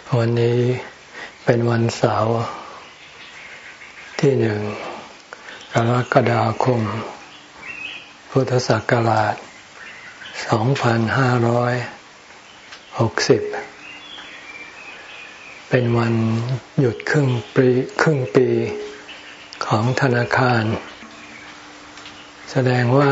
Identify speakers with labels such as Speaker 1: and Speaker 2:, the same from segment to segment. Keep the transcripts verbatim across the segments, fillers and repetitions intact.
Speaker 1: วันนี้เป็นวันเสาร์ที่หนึ่งกรกฎาคมพุทธศักราชสองพันห้าร้อยหกสิบเป็นวันหยุดครึ่งปีครึ่งปีของธนาคารแสดงว่า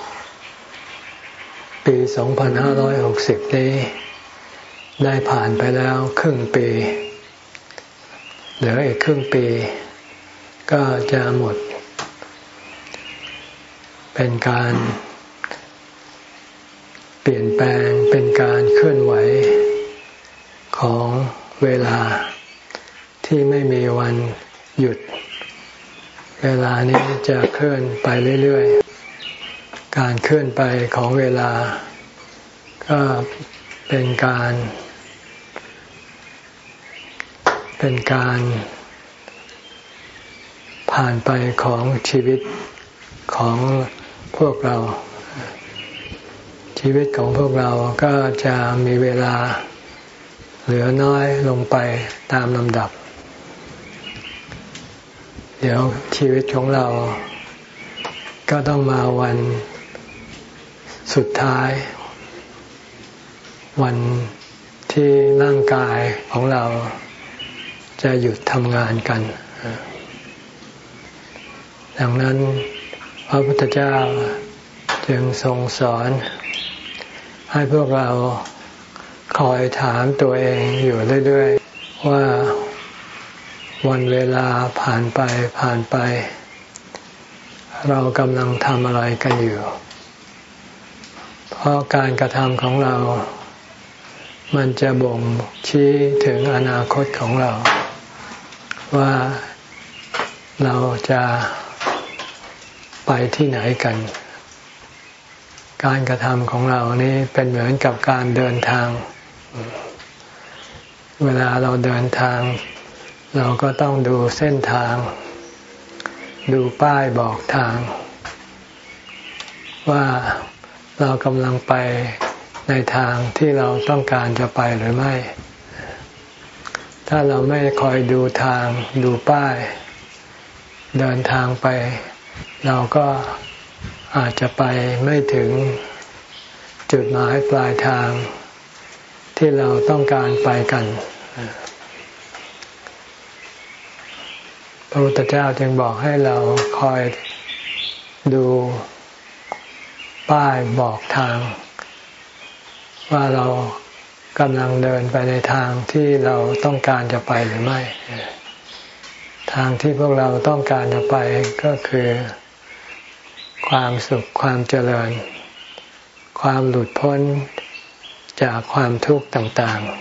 Speaker 1: ปีสองพันห้าร้อยหกสิบนี้ได้ผ่านไปแล้วครึ่งปีเหลืออีกครึ่งปีก็จะหมดเป็นการเปลี่ยนแปลงเป็นการเคลื่อนไหวของเวลาที่ไม่มีวันหยุดเวลานี้จะเคลื่อนไปเรื่อยๆการเคลื่อนไปของเวลาก็เป็นการเป็นการผ่านไปของชีวิตของพวกเราชีวิตของพวกเราก็จะมีเวลาเหลือน้อยลงไปตามลำดับเดี๋ยวชีวิตของเราก็ต้องมาวันสุดท้ายวันที่ร่างกายของเราจะหยุดทำงานกันดังนั้นพระพุทธเจ้าจึงทรงสอนให้พวกเราคอยถามตัวเองอยู่เรื่อยๆว่าวันเวลาผ่านไปผ่านไปเรากำลังทำอะไรกันอยู่เพราะการกระทำของเรามันจะบ่งชี้ถึงอนาคตของเราว่าเราจะไปที่ไหนกันการกระทำของเรานี้เป็นเหมือนกับการเดินทางเวลาเราเดินทางเราก็ต้องดูเส้นทางดูป้ายบอกทางว่าเรากำลังไปในทางที่เราต้องการจะไปหรือไม่ถ้าเราไม่คอยดูทางดูป้ายเดินทางไปเราก็อาจจะไปไม่ถึงจุดหมายปลายทางที่เราต้องการไปกันพระพุทธเจ้าจึงบอกให้เราคอยดูป้ายบอกทางว่าเรากำลังเดินไปในทางที่เราต้องการจะไปหรือไม่ทางที่พวกเราต้องการจะไปก็คือความสุขความเจริญความหลุดพ้นจากความทุกข์ต่าง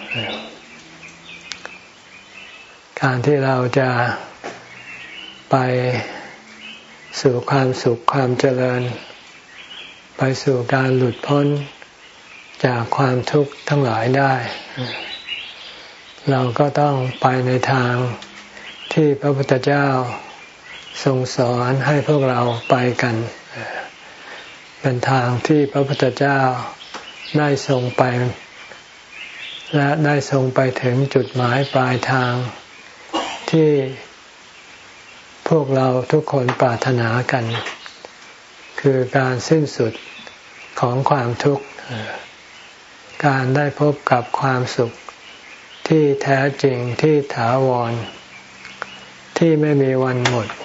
Speaker 1: ๆการที่เราจะไปสู่ความสุขความเจริญไปสู่การหลุดพ้นจากความทุกข์ทั้งหลายได้เราก็ต้องไปในทางที่พระพุทธเจ้าทรงสอนให้พวกเราไปกันเป็นทางที่พระพุทธเจ้าได้ทรงไปและได้ทรงไปถึงจุดหมายปลายทางที่พวกเราทุกคนปรารถนากันคือการสิ้นสุดของความทุกข์การได้พบกับความสุขที่แท้จริงที่ถาวรที่ไม่มีวันหมด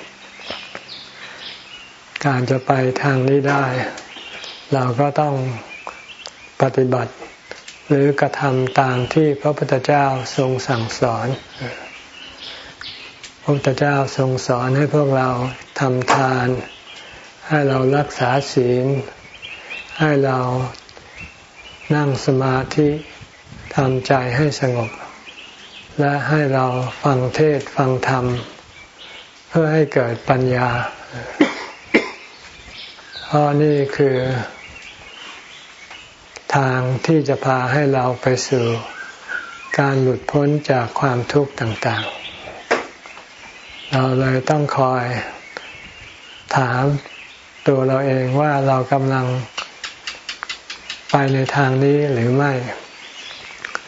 Speaker 1: การจะไปทางนี้ได้เราก็ต้องปฏิบัติหรือกระทำตามที่พระพุทธเจ้าทรงสั่งสอนพระพุทธเจ้าทรงสอนให้พวกเราทำทานให้เรารักษาศีลให้เรานั่งสมาธิทำใจให้สงบและให้เราฟังเทศน์ฟังธรรมเพื่อให้เกิดปัญญาเพราะนี่คือทางที่จะพาให้เราไปสู่การหลุดพ้นจากความทุกข์ต่างๆเราเลยต้องคอยถามตัวเราเองว่าเรากำลังไปในทางนี้หรือไม่ พ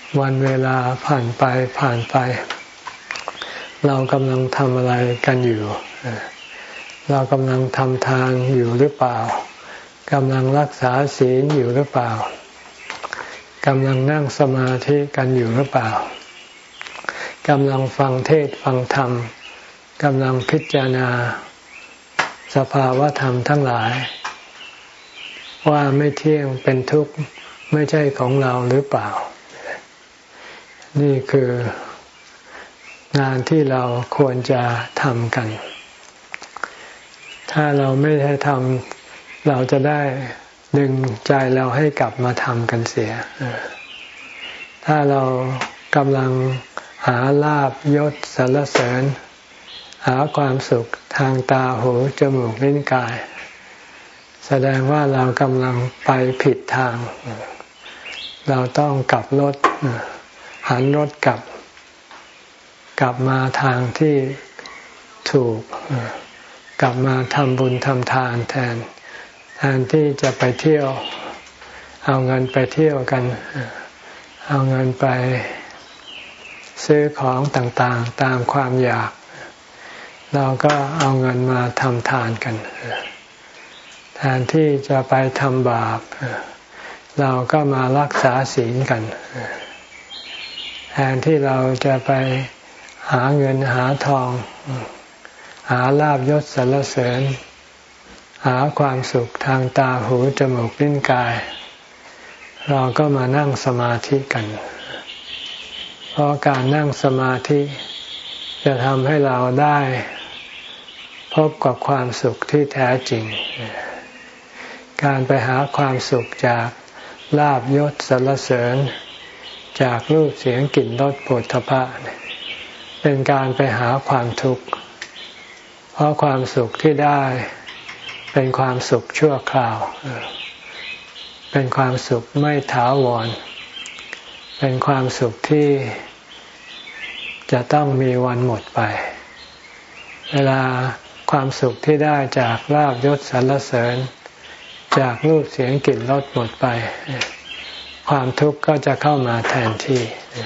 Speaker 1: วันเวลาผ่านไปผ่านไปเรากำลังทำอะไรกันอยู่เรากำลังทำทานอยู่หรือเปล่ากำลังรักษาศีลอยู่หรือเปล่ากำลังนั่งสมาธิกันอยู่หรือเปล่ากำลังฟังเทศน์ฟังธรรมกำลังพิจารณาสภาวะธรรมทั้งหลายว่าไม่เที่ยงเป็นทุกข์ไม่ใช่ของเราหรือเปล่านี่คืองานที่เราควรจะทำกันถ้าเราไม่ได้ทำเราจะได้ดึงใจเราให้กลับมาทำกันเสียถ้าเรากำลังหาลาภยศสรรเสริญหาความสุขทางตาหูจมูกลิ้นกายแสดงว่าเรากำลังไปผิดทางเราต้องกลับรถหันรถกลับกลับมาทางที่ถูกกลับมาทำบุญทำทานแทนแทนที่จะไปเที่ยวเอาเงินไปเที่ยวกันเอาเงินไปซื้อของต่างๆตามความอยากเราก็เอาเงินมาทำทานกันแทนที่จะไปทำบาปเราก็มารักษาศีลกันแทนที่เราจะไปหาเงินหาทองหาลาภยศสรรเสริญหาความสุขทางตาหูจมูกลิ้นกายเราก็มานั่งสมาธิกันเพราะการนั่งสมาธิจะทำให้เราได้พบกับความสุขที่แท้จริงการไปหาความสุขจากลาภยศสรรเสริญจากรูปเสียงกลิ่นรสโผฏฐัพพะเป็นการไปหาความทุกข์เพราะความสุขที่ได้เป็นความสุขชั่วคราวเป็นความสุขไม่ถาวรเป็นความสุขที่จะต้องมีวันหมดไปเวลาความสุขที่ได้จากลาภยศสรรเสริญจากรูปเสียงกลิ่นรสหมดไปความทุกข์ก็จะเข้ามาแทนที่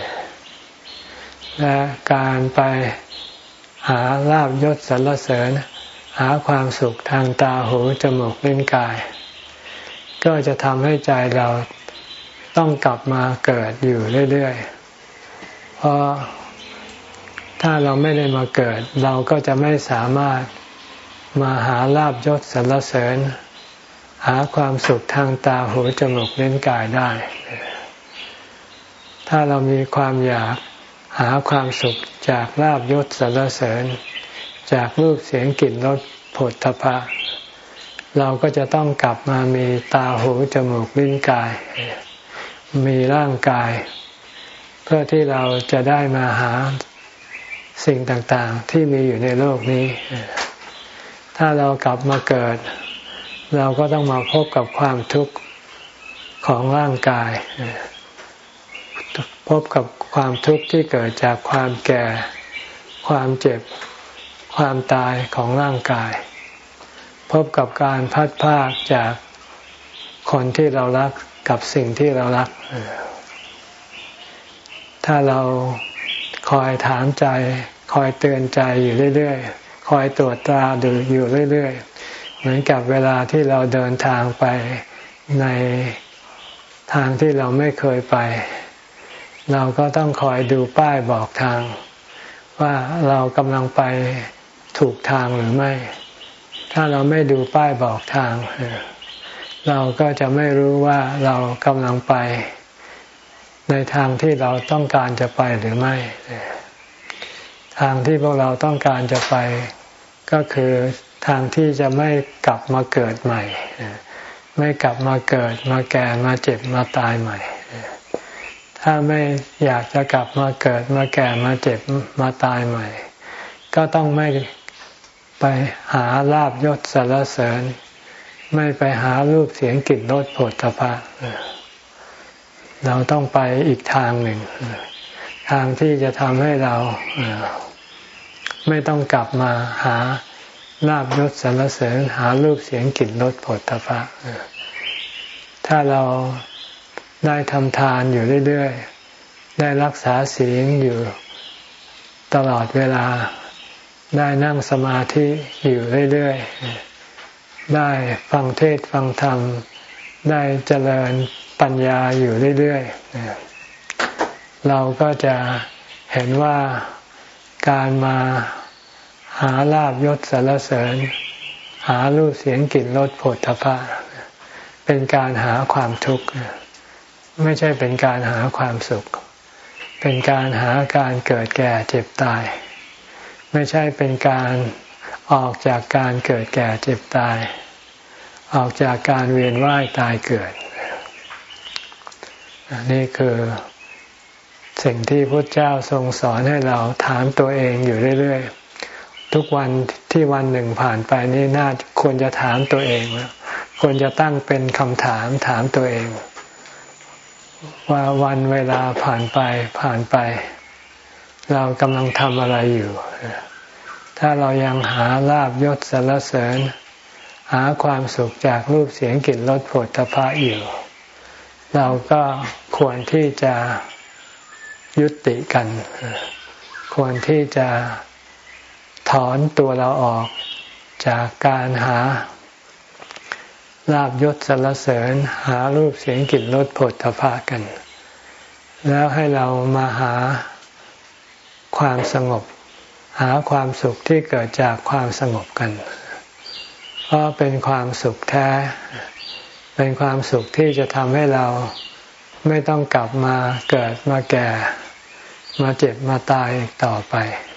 Speaker 1: และการไปหาลาภยศสรรเสริญหาความสุขทางตาหูจมูกลิ้นกายก็จะทำให้ใจเราต้องกลับมาเกิดอยู่เรื่อยๆเพราะถ้าเราไม่ได้มาเกิดเราก็จะไม่สามารถมาหาลาภยศสรรเสริญหาความสุขทางตาหูจมูกลิ้นกายได้ถ้าเรามีความอยากหาความสุขจากลาภยศสรรเสริญจากรูปเสียงกลิ่นรสโผฏฐัพพะเราก็จะต้องกลับมามีตาหูจมูกลิ้นกายมีร่างกายเพื่อที่เราจะได้มาหาสิ่งต่างๆที่มีอยู่ในโลกนี้ถ้าเรากลับมาเกิดเราก็ต้องมาพบกับความทุกข์ของร่างกายพบกับความทุกข์ที่เกิดจากความแก่ความเจ็บความตายของร่างกายพบกับการพัดพรากจากคนที่เรารักกับสิ่งที่เรารักถ้าเราคอยถามใจคอยเตือนใจอยู่เรื่อยๆคอยตรวจตราดูอยู่เรื่อยๆเหมือนกับเวลาที่เราเดินทางไปในทางที่เราไม่เคยไปเราก็ต้องคอยดูป้ายบอกทางว่าเรากำลังไปถูกทางหรือไม่ถ้าเราไม่ดูป้ายบอกทางเราก็จะไม่รู้ว่าเรากำลังไปในทางที่เราต้องการจะไปหรือไม่ทางที่พวกเราต้องการจะไปก็คือทางที่จะไม่กลับมาเกิดใหม่ไม่กลับมาเกิดมาแก่มาเจ็บมาตายใหม่ถ้าไม่อยากจะกลับมาเกิดมาแก่มาเจ็บมาตายใหม่ก็ต้องไม่ไปหาลาภยศสรรเสริญไม่ไปหารูปเสียงกลิ่นรสโผฏฐัพพะเราต้องไปอีกทางหนึ่งทางที่จะทำให้เราไม่ต้องกลับมาหาลาภยศสรรเสริญหารูปเสียงกลิ่นรสโผฏฐัพพะถ้าเราได้ทำทานอยู่เรื่อยๆได้รักษาศีลอยู่ตลอดเวลาได้นั่งสมาธิอยู่เรื่อยๆได้ฟังเทศน์ฟังธรรมได้เจริญปัญญาอยู่เรื่อยๆเราก็จะเห็นว่าการมาหาลาภยศสรรเสริญหารูปเสียงกลิ่นรสโผฏฐัพพะเป็นการหาความทุกข์ไม่ใช่เป็นการหาความสุขเป็นการหาการเกิดแก่เจ็บตายไม่ใช่เป็นการออกจากการเกิดแก่เจ็บตายออกจากการเวียนว่ายตายเกิดนี่คือสิ่งที่พระเจ้าทรงสอนให้เราถามตัวเองอยู่เรื่อยๆทุกวันที่วันหนึ่งผ่านไปนี่น่าควรจะถามตัวเองควรจะตั้งเป็นคำถามถามตัวเองว่าวันเวลาผ่านไปผ่านไปเรากำลังทำอะไรอยู่ถ้าเรายังหาลาภยศสรรเสริญหาความสุขจากรูปเสียงกลิ่นรสโผฏฐัพพะอยู่เราก็ควรที่จะยุติกันควรที่จะถอนตัวเราออกจากการหาลาภยศสรรเสริญหารูปเสียงกลิ่นรสโผฏฐัพพะกันแล้วให้เรามาหาความสงบหาความสุขที่เกิดจากความสงบกันเพราะเป็นความสุขแท้เป็นความสุขที่จะทำให้เราไม่ต้องกลับมาเกิดมาแก่มาเจ็บมาตายอีกต่อไป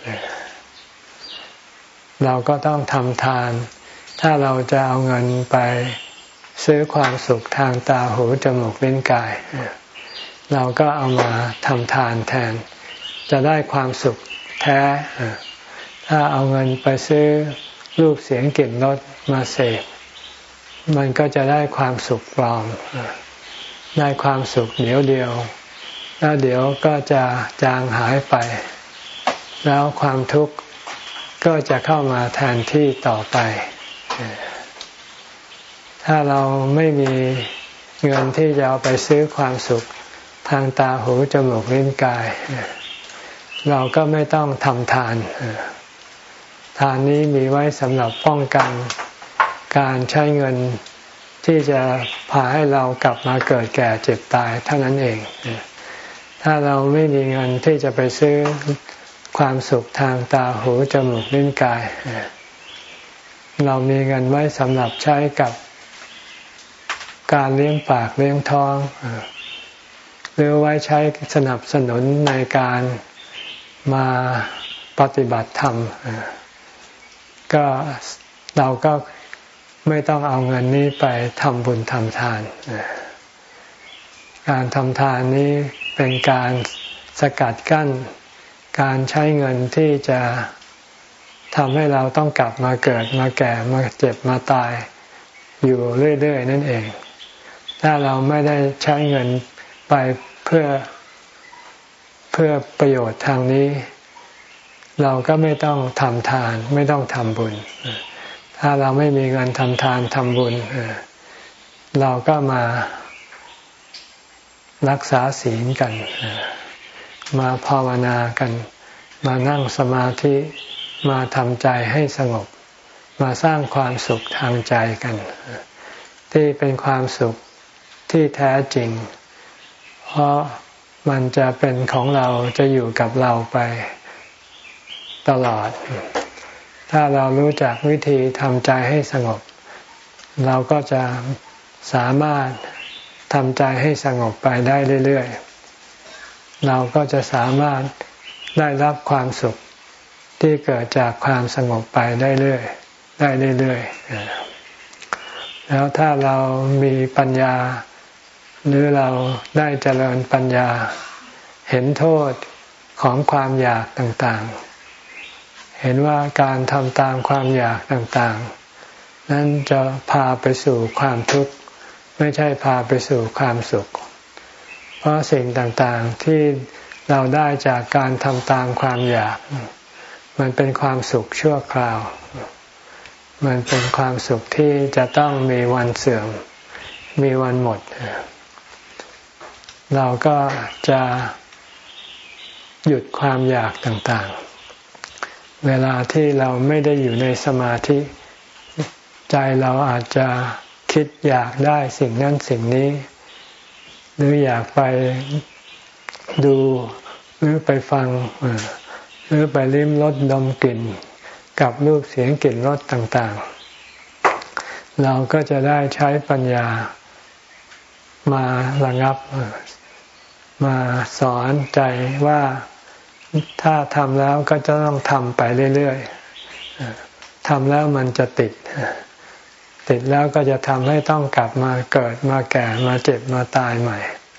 Speaker 1: เราก็ต้องทำทานถ้าเราจะเอาเงินไปซื้อความสุขทางตาหูจมูกลิ้นกายเราก็เอามาทำทานแทนจะได้ความสุขแท้ถ้าเอาเงินไปซื้อรูปเสียงกลิ่นรสมาเสพมันก็จะได้ความสุขปลอมได้ความสุขเดี๋ยวเดียวแล้วเดี๋ยวก็จะจางหายไปแล้วความทุกข์ก็จะเข้ามาแทนที่ต่อไปถ้าเราไม่มีเงินที่จะเอาไปซื้อความสุขทางตาหูจมูกลิ้นกายเราก็ไม่ต้องทำทานทานนี้มีไว้สำหรับป้องกันการใช้เงินที่จะพาให้เรากลับมาเกิดแก่เจ็บตายเท่านั้นเองถ้าเราไม่มีเงินที่จะไปซื้อความสุขทางตาหูจมูกลิ้นกายเรามีเงินไว้สำหรับใช้กับการเลี้ยงปากเลี้ยงท้องหรือไว้ใช้สนับสนุนในการมาปฏิบัติธรรมก็เราก็ไม่ต้องเอาเงินนี้ไปทำบุญทำทานการทำทานนี้เป็นการสกัดกั้นการใช้เงินที่จะทำให้เราต้องกลับมาเกิดมาแก่มาเจ็บมาตายอยู่เรื่อยๆนั่นเองถ้าเราไม่ได้ใช้เงินไปเพื่อเพื่อประโยชน์ทางนี้เราก็ไม่ต้องทำทานไม่ต้องทำบุญถ้าเราไม่มีเงินทำทานทำบุญเราก็มารักษาศีลกันมาภาวนากันมานั่งสมาธิมาทำใจให้สงบมาสร้างความสุขทางใจกันที่เป็นความสุขที่แท้จริงเพราะมันจะเป็นของเราจะอยู่กับเราไปตลอดถ้าเรารู้จักวิธีทำใจให้สงบเราก็จะสามารถทำใจให้สงบไปได้เรื่อยๆเราก็จะสามารถได้รับความสุขที่เกิดจากความสงบไปได้เรื่อยได้เรื่อยๆแล้วถ้าเรามีปัญญาหรือเราได้เจริญปัญญาเห็นโทษของความอยากต่างๆเห็นว่าการทำตามความอยากต่างๆนั้นจะพาไปสู่ความทุกข์ไม่ใช่พาไปสู่ความสุขเพราะสิ่งต่างๆที่เราได้จากการทำตามความอยากมันเป็นความสุขชั่วคราวมันเป็นความสุขที่จะต้องมีวันเสื่อมมีวันหมดเราก็จะหยุดความอยากต่างๆเวลาที่เราไม่ได้อยู่ในสมาธิใจเราอาจจะคิดอยากได้สิ่งนั้นสิ่งนี้หรืออยากไปดูหรือไปฟังหรือไปลิ้มรสดมกลิ่นกับรูปเสียงกลิ่นรสต่างๆเราก็จะได้ใช้ปัญญามาระงับมาสอนใจว่าถ้าทำแล้วก็จะต้องทำไปเรื่อยๆทำแล้วมันจะติดติดแล้วก็จะทำให้ต้องกลับมาเกิดมาแก่มาเจ็บมาตายใหม่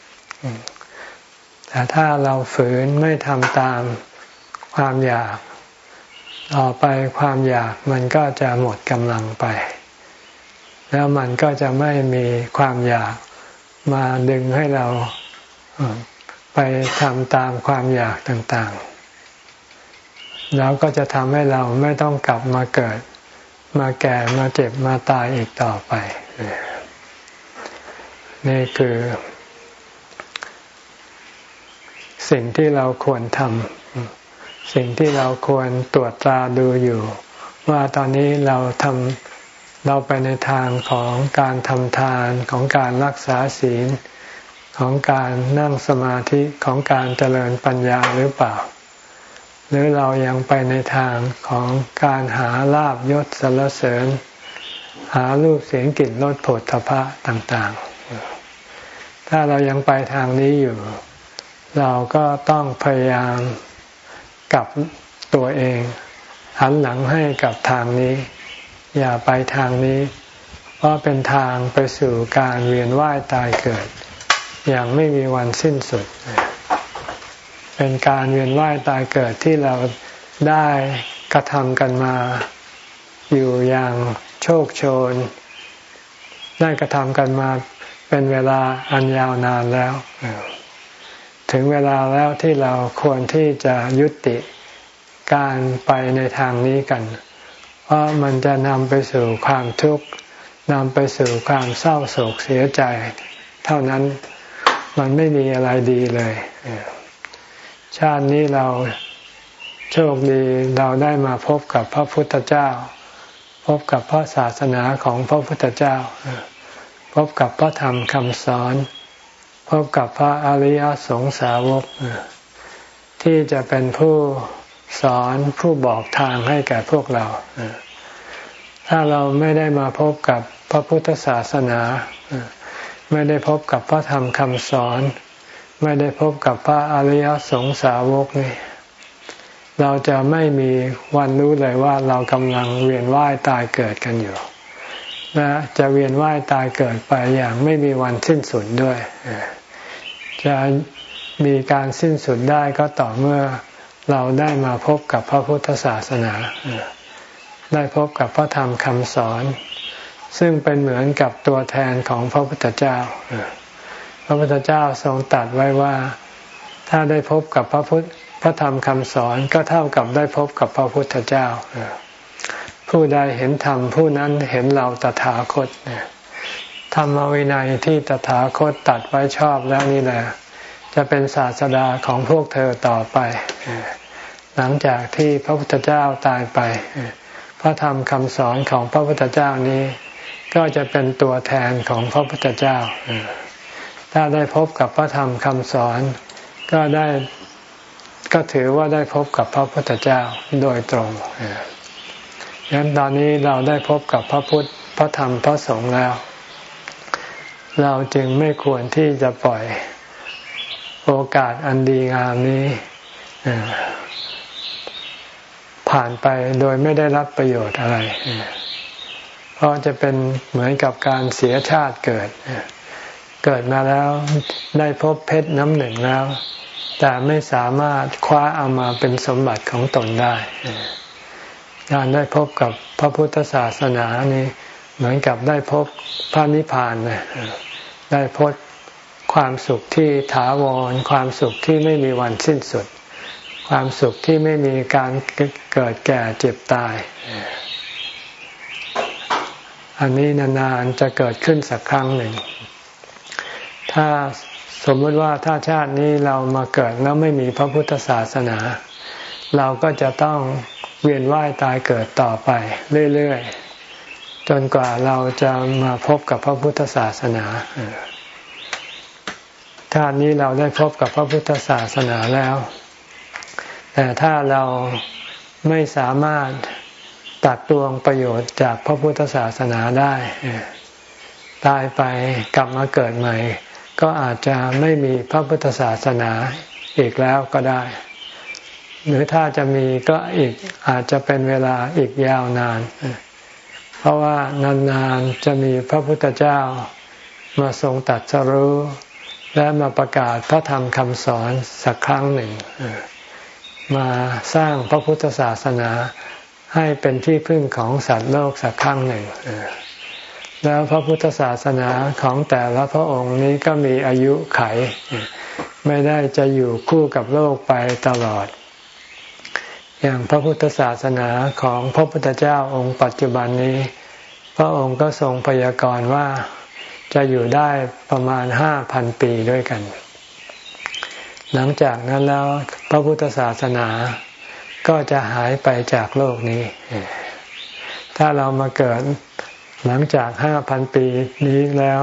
Speaker 1: แต่ถ้าเราฝืนไม่ทำตามความอยากต่อไปความอยากมันก็จะหมดกำลังไปแล้วมันก็จะไม่มีความอยากมาดึงให้เราไปทำตามความอยากต่างๆแล้วก็จะทำให้เราไม่ต้องกลับมาเกิดมาแก่มาเจ็บมาตายอีกต่อไปนี่คือสิ่งที่เราควรทำสิ่งที่เราควรตรวจตราดูอยู่ว่าตอนนี้เราทำเราไปในทางของการทำทานของการรักษาศีลของการนั่งสมาธิของการเจริญปัญญาหรือเปล่าหรือเรายังไปในทางของการหาลาภยศสรรเสริญหารูปเสียงกลิ่นรสโผฏฐัพพะต่างๆถ้าเรายังไปทางนี้อยู่เราก็ต้องพยายามกลับตัวเองหันหลังให้กับทางนี้อย่าไปทางนี้เพราะเป็นทางไปสู่การเวียนว่ายตายเกิดอย่างไม่มีวันสิ้นสุดเป็นการเวียนว่ายตายเกิดที่เราได้กระทำกันมาอยู่อย่างโชคโชนได้กระทำกันมาเป็นเวลาอันยาวนานแล้วถึงเวลาแล้วที่เราควรที่จะยุติการไปในทางนี้กันเพราะมันจะนำไปสู่ความทุกข์นำไปสู่ความเศร้าโศกเสียใจเท่านั้นมันไม่มีอะไรดีเลยชาตินี้เราโชคดีเราได้มาพบกับพระพุทธเจ้าพบกับพระศาสนาของพระพุทธเจ้าพบกับพระธรรมคำสอนพบกับพระอริยสงสาวกที่จะเป็นผู้สอนผู้บอกทางให้แก่พวกเราถ้าเราไม่ได้มาพบกับพระพุทธศาสนาไม่ได้พบกับพระธรรมคำสอนไม่ได้พบกับพระอริยสงสาวกนี่เราจะไม่มีวันรู้เลยว่าเรากำลังเวียนว่ายตายเกิดกันอยู่และจะเวียนว่ายตายเกิดไปอย่างไม่มีวันสิ้นสุดด้วยจะมีการสิ้นสุดได้ก็ต่อเมื่อเราได้มาพบกับพระพุทธศาสนาได้พบกับพระธรรมคำสอนซึ่งเป็นเหมือนกับตัวแทนของพระพุทธเจ้าพระพุทธเจ้าทรงตรัสไว้ว่าถ้าได้พบกับพระพุทธพระธรรมคำสอนก็เท่ากับได้พบกับพระพุทธเจ้าผู้ใดเห็นธรรมผู้นั้นเห็นเราตถาคตธรรมวินัยที่ตถาคตตัดไว้ชอบแล้วนี่แหละจะเป็นศาสดาของพวกเธอต่อไปหลังจากที่พระพุทธเจ้าตายไปพระธรรมคำสอนของพระพุทธเจ้านี้ก็จะเป็นตัวแทนของพระพุทธเจ้าถ้าได้พบกับพระธรรมคำสอนก็ได้ก็ถือว่าได้พบกับพระพุทธเจ้าโดยตรงดังนั้นตอนนี้เราได้พบกับพระพุทธพระธรรมพระสงฆ์แล้วเราจึงไม่ควรที่จะปล่อยโอกาสอันดีงามนี้ผ่านไปโดยไม่ได้รับประโยชน์อะไรเพราะจะเป็นเหมือนกับการเสียชาติเกิดเกิดมาแล้วได้พบเพชรน้ำหนึ่งแล้วแต่ไม่สามารถคว้าเอามาเป็นสมบัติของตนได้การได้พบกับพระพุทธศาสนานี่เหมือนกับได้พบพระนิพพานนะได้พบความสุขที่ถาวรความสุขที่ไม่มีวันสิ้นสุดความสุขที่ไม่มีการเกิดแก่เจ็บตายอันนี้นานๆจะเกิดขึ้นสักครั้งหนึ่งถ้าสมมติว่าถ้าชาตินี้เรามาเกิดแล้วไม่มีพระพุทธศาสนาเราก็จะต้องเวียนว่ายตายเกิดต่อไปเรื่อยๆจนกว่าเราจะมาพบกับพระพุทธศาสนาชาตินี้เราได้พบกับพระพุทธศาสนาแล้วแต่ถ้าเราไม่สามารถตัดตวงประโยชน์จากพระพุทธศาสนาได้ตายไปกลับมาเกิดใหม่ก็อาจจะไม่มีพระพุทธศาสนาอีกแล้วก็ได้หรือถ้าจะมีก็อีกอาจจะเป็นเวลาอีกยาวนานเพราะว่านานๆจะมีพระพุทธเจ้ามาทรงตรัสรู้และมาประกาศพระธรรมคำสอนสักครั้งหนึ่งมาสร้างพระพุทธศาสนาให้เป็นที่พึ่งของสัตว์โลกสักครั้งหนึ่งแล้วพระพุทธศาสนาของแต่ละพระองค์นี้ก็มีอายุไขไม่ได้จะอยู่คู่กับโลกไปตลอดอย่างพระพุทธศาสนาของพระพุทธเจ้าองค์ปัจจุบันนี้พระองค์ก็ทรงพยากรณ์ว่าจะอยู่ได้ประมาณห้าพันปีด้วยกันหลังจากนั้นแล้วพระพุทธศาสนาก็จะหายไปจากโลกนี้ถ้าเรามาเกิดหลังจากห้าพันปีนี้แล้ว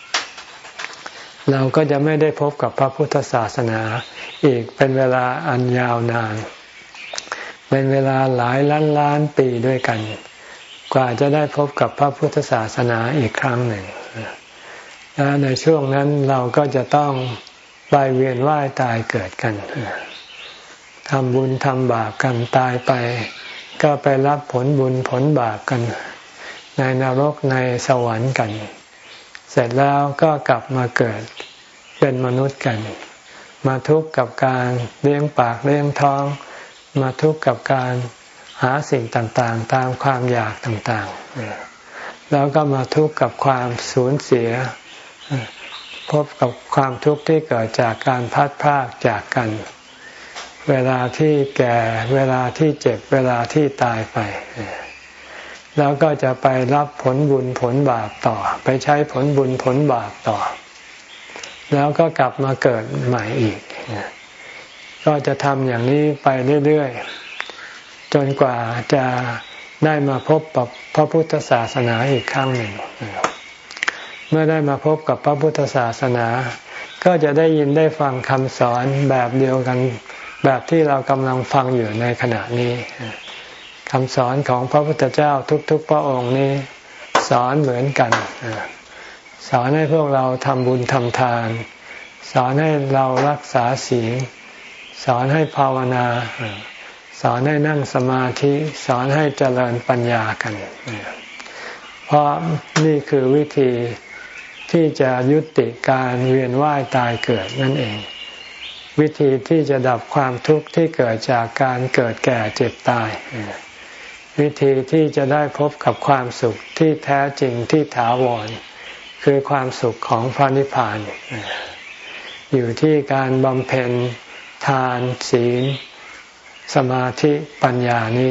Speaker 1: เราก็จะไม่ได้พบกับพระพุทธศาสนาอีกเป็นเวลาอันยาวนานเป็นเวลาหลายล้านล้านปีด้วยกันกว่าจะได้พบกับพระพุทธศาสนาอีกครั้งหนึ่งและในช่วงนั้นเราก็จะต้องไปเวียนว่ายตายเกิดกันทำบุญทำบาปกันตายไปก็ไปรับผลบุญผลบาปกันในนรกในสวรรค์กันเสร็จแล้วก็กลับมาเกิดเป็นมนุษย์กันมาทุกข์กับการเลี้ยงปากเลี้ยงท้องมาทุกข์กับการหาสิ่งต่างๆตามความอยากต่างๆแล้วก็มาทุกข์กับความสูญเสียพบกับความทุกข์ที่เกิดจากการพลัดพรากจากกันเวลาที่แก่เวลาที่เจ็บเวลาที่ตายไปแล้วก็จะไปรับผลบุญผลบาปต่อไปใช้ผลบุญผลบาปต่อแล้วก็กลับมาเกิดใหม่อีกก็จะทำอย่างนี้ไปเรื่อยๆจนกว่าจะได้มาพบกับพระพุทธศาสนาอีกครั้งหนึ่งเมื่อได้มาพบกับพระพุทธศาสนาก็จะได้ยินได้ฟังคำสอนแบบเดียวกันแบบที่เรากำลังฟังอยู่ในขณะนี้คำสอนของพระพุทธเจ้าทุกๆพระองค์นี้สอนเหมือนกันสอนให้พวกเราทำบุญทำทานสอนให้เรารักษาศีลสอนให้ภาวนาสอนให้นั่งสมาธิสอนให้เจริญปัญญากันเพราะนี่คือวิธีที่จะยุติการเวียนว่ายตายเกิดนั่นเองวิธีที่จะดับความทุกข์ที่เกิดจากการเกิดแก่เจ็บตายวิธีที่จะได้พบกับความสุขที่แท้จริงที่ถาวรคือความสุขของพระนิพพานอยู่ที่การบำเพ็ญทานศีลสมาธิปัญญานี้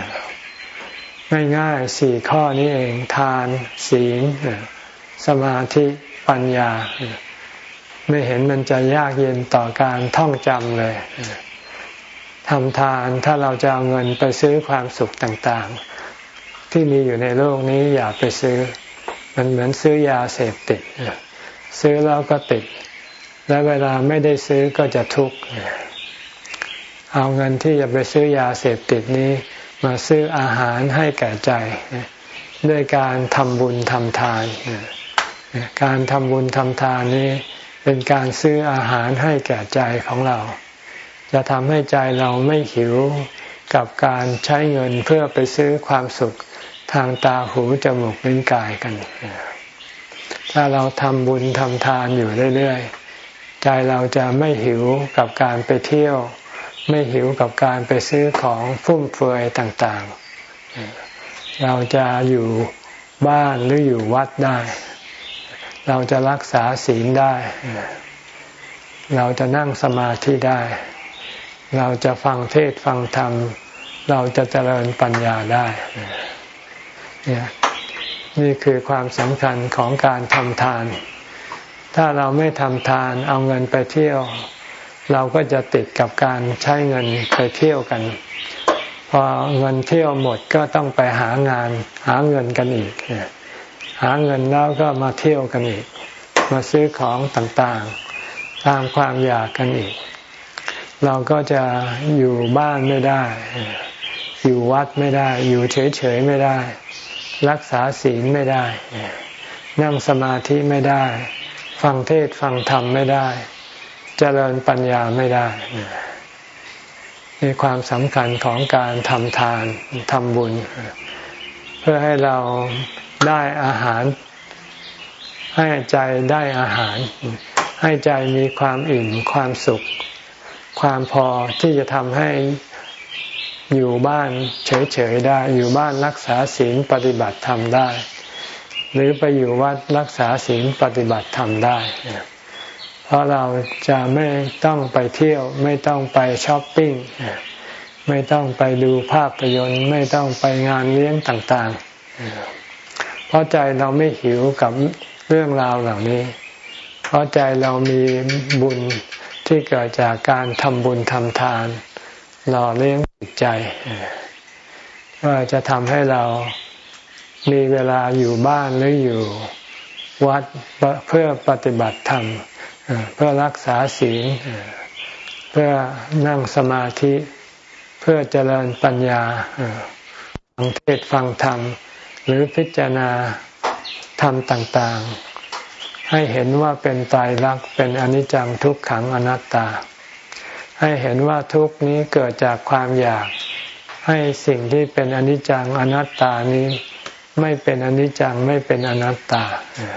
Speaker 1: ง่ายๆสี่ข้อนี้เองทานศีลสมาธิปัญญาไม่เห็นมันจะยากเย็นต่อการท่องจำเลยทำทานถ้าเราจะเอาเงินไปซื้อความสุขต่างๆที่มีอยู่ในโลกนี้อย่าไปซื้อมันเหมือนซื้อยาเสพติดซื้อแล้วก็ติดและเวลาไม่ได้ซื้อก็จะทุกข์เอาเงินที่จะไปซื้อยาเสพติดนี้มาซื้ออาหารให้แก่ใจด้วยการทำบุญทำทานการทำบุญทำทานนี้เป็นการซื้ออาหารให้แก่ใจของเราจะทำให้ใจเราไม่หิวกับการใช้เงินเพื่อไปซื้อความสุขทางตาหูจมูกลิ้นกายกันถ้าเราทำบุญทำทานอยู่เรื่อยๆใจเราจะไม่หิวกับการไปเที่ยวไม่หิวกับการไปซื้อของฟุ่มเฟือยต่างๆเราจะอยู่บ้านหรืออยู่วัดได้เราจะรักษาศีลได้เราจะนั่งสมาธิได้เราจะฟังเทศน์ฟังธรรมเราจะเจริญปัญญาได้เนี่ยนี่คือความสำคัญของการทำทานถ้าเราไม่ทำทานเอาเงินไปเที่ยวเราก็จะติดกับการใช้เงินไปเที่ยวกันพอเงินเที่ยวหมดก็ต้องไปหางานหาเงินกันอีกหาเงินแล้วก็มาเที่ยวกันอีกมาซื้อของต่างๆตามความอยากกันอีกเราก็จะอยู่บ้านไม่ได้อยู่วัดไม่ได้อยู่เฉยๆไม่ได้รักษาศีลไม่ได้นั่งสมาธิไม่ได้ฟังเทศน์ฟังธรรมไม่ได้เจริญปัญญาไม่ได้นี่ความสำคัญของการทำทานทำบุญเพื่อให้เราได้อาหารให้ใจได้อาหารให้ใจมีความอิ่มความสุขความพอที่จะทำให้อยู่บ้านเฉยๆได้อยู่บ้านรักษาศีลปฏิบัติธรรมได้หรือไปอยู่วัดรักษาศีลปฏิบัติธรรมได้เพราะเราจะไม่ต้องไปเที่ยวไม่ต้องไปช้อปปิ้งไม่ต้องไปดูภาพยนตร์ไม่ต้องไปงานเลี้ยงต่างๆเพราะใจเราไม่หิวกับเรื่องราวเหล่านี้เพราะใจเรามีบุญที่เกิดจากการทำบุญทำทานหล่อเลี้ยงจิตใจว่าจะทำให้เรามีเวลาอยู่บ้านหรืออยู่วัดเพื่อปฏิบัติธรรมเพื่อรักษาศีลเพื่อนั่งสมาธิเพื่อเจริญปัญญาฟังเทศน์ฟังธรรมหรือพิจารณาธรรมต่างๆให้เห็นว่าเป็นไตรลักษณ์เป็นอนิจจังทุกขังอนัตตาให้เห็นว่าทุกข์นี้เกิดจากความอยากให้สิ่งที่เป็นอนิจจังอนัตตานี้ไม่เป็นอนิจจังไม่เป็นอนัตตา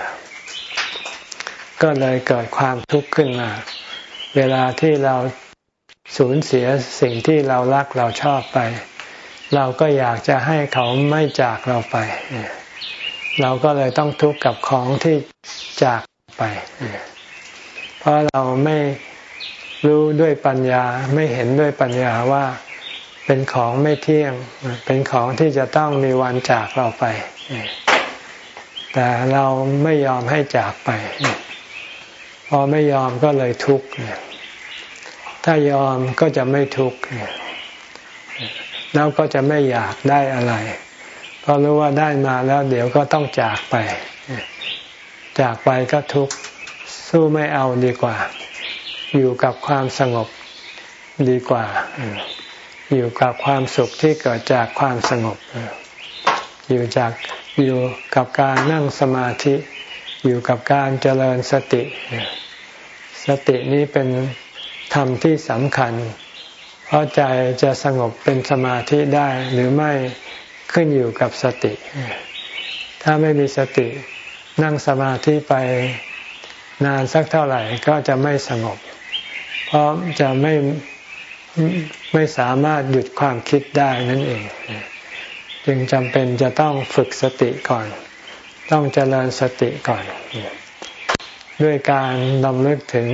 Speaker 1: ก็เลยเกิดความทุกข์ขึ้นมาเวลาที่เราสูญเสียสิ่งที่เรารักเราชอบไปเราก็อยากจะให้เขาไม่จากเราไปเราก็เลยต้องทุกข์กับของที่จากไปเพราะเราไม่รู้ด้วยปัญญาไม่เห็นด้วยปัญญาว่าเป็นของไม่เที่ยงเป็นของที่จะต้องมีวันจากเราไปแต่เราไม่ยอมให้จากไปพอไม่ยอมก็เลยทุกข์ถ้ายอมก็จะไม่ทุกข์แล้วก็จะไม่อยากได้อะไรเพราะรู้ว่าได้มาแล้วเดี๋ยวก็ต้องจากไปจากไปก็ทุกข์สู้ไม่เอาดีกว่าอยู่กับความสงบดีกว่าอยู่กับความสุขที่เกิดจากความสงบอยู่จากอยู่กับการนั่งสมาธิอยู่กับการเจริญสติสตินี้เป็นธรรมที่สำคัญเพราะใจจะสงบเป็นสมาธิได้หรือไม่ขึ้นอยู่กับสติถ้าไม่มีสตินั่งสมาธิไปนานสักเท่าไหร่ก็จะไม่สงบเพราะจะไม่ไม่สามารถหยุดความคิดได้นั่นเองจึงจำเป็นจะต้องฝึกสติก่อนต้องเจริญสติก่อนด้วยการรำลึกถึง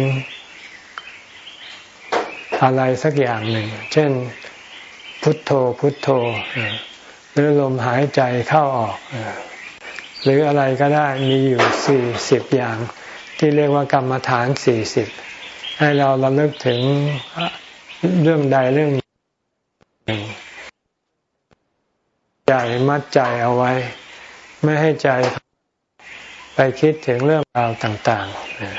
Speaker 1: อะไรสักอย่างหนึ่งเช่นพุทโธพุทโธหรือลมหายใจเข้าออกหรืออะไรก็ได้มีอยู่สี่สิบอย่างที่เรียกว่ากรรมฐานสี่สิบให้เราระลึกถึงเรื่องใดเรื่องหนึ่งใจมัดใจเอาไว้ไม่ให้ใจไปคิดถึงเรื่องราวต่าง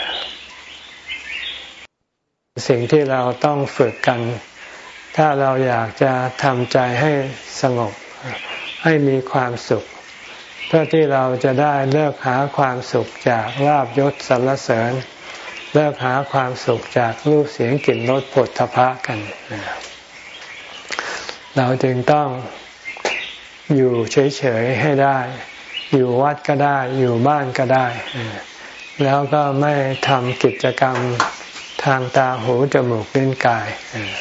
Speaker 1: ๆสิ่งที่เราต้องฝึกกันถ้าเราอยากจะทำใจให้สงบให้มีความสุขเพื่อที่เราจะได้เลิกหาความสุขจากลาภยศสรรเสริญเลิกหาความสุขจากรูปเสียงกลิ่นรสโผฏฐัพพะกันเราจึงต้องอยู่เฉยๆให้ได้อยู่วัดก็ได้อยู่บ้านก็ได้แล้วก็ไม่ทำกิจกรรมทางตาหูจมูกลิ้นกาย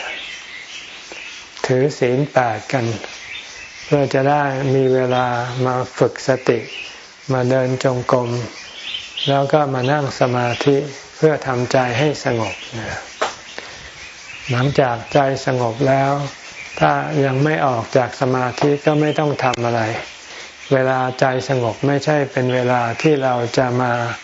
Speaker 1: ถือศีลแปดกันเพื่อจะได้มีเวลามาฝึกสติมาเดินจงกรมแล้วก็มานั่งสมาธิเพื่อทำใจให้สงบหลังจากใจสงบแล้วถ้ายังไม่ออกจากสมาธิก็ไม่ต้องทำอะไรเวลาใจสงบไม่ใช่เป็นเวลาที่เราจะมา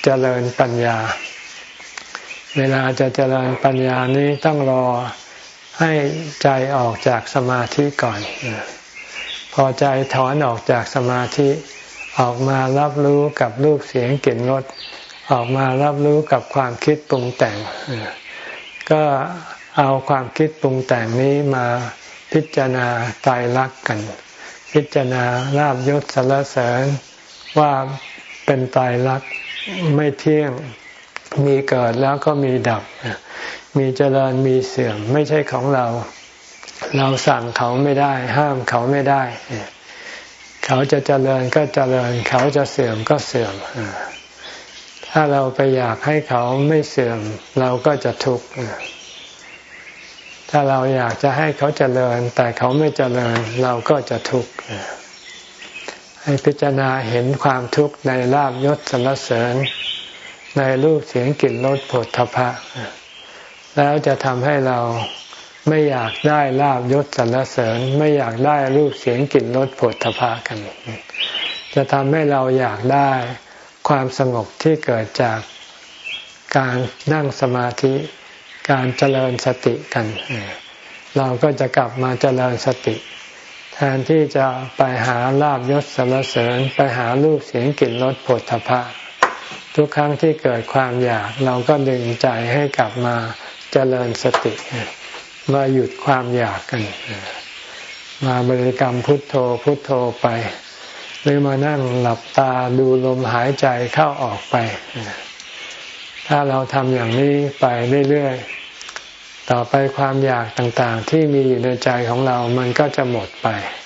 Speaker 1: เจริญปัญญาเวลาจะเจริญปัญญานี้ต้องรอให้ใจออกจากสมาธิก่อนพอใจถอนออกจากสมาธิออกมารับรู้กับรูปเสียงกลิ่นรสออกมารับรู้กับความคิดปรุงแต่งก็เอาความคิดปรุงแต่งนี้มาพิจารณาไตรลักษณ์กันพิจารณาลาภยศสรรเสริญว่าเป็นไตรลักษณ์ไม่เที่ยงมีเกิดแล้วก็มีดับมีเจริญมีเสื่อมไม่ใช่ของเราเราสั่งเขาไม่ได้ห้ามเขาไม่ได้เขาจะเจริญก็เจริญเขาจะเสื่อมก็เสื่อมถ้าเราไปอยากให้เขาไม่เสื่อมเราก็จะทุกข์ถ้าเราอยากจะให้เขาเจริญแต่เขาไม่เจริญเราก็จะทุกข์ให้พิจารณาเห็นความทุกข์ในลาภยศสรรเสริญในรูปเสียงกลิ่นรสโผฏฐัพพะแล้วจะทำให้เราไม่อยากได้ลาภยศสรรเสริญไม่อยากได้รูปเสียงกลิ่นรสโผฏฐัพพะกันจะทำให้เราอยากได้ความสงบที่เกิดจากการนั่งสมาธิการเจริญสติกันเราก็จะกลับมาเจริญสติแทนที่จะไปหาลาภยศสรรเสริญไปหารูปเสียงกลิ่นรสโผฏฐัพพะทุกครั้งที่เกิดความอยากเราก็ดึงใจให้กลับมาเจริญสติมาหยุดความอยากกันมาบริกรรมพุทโธพุทโธไปหรือมานั่งหลับตาดูลมหายใจเข้าออกไปถ้าเราทำอย่างนี้ไปเรื่อยๆต่อไปความอยากต่างๆที่มีอยู่ในใจของเรามันก็จะหมดไป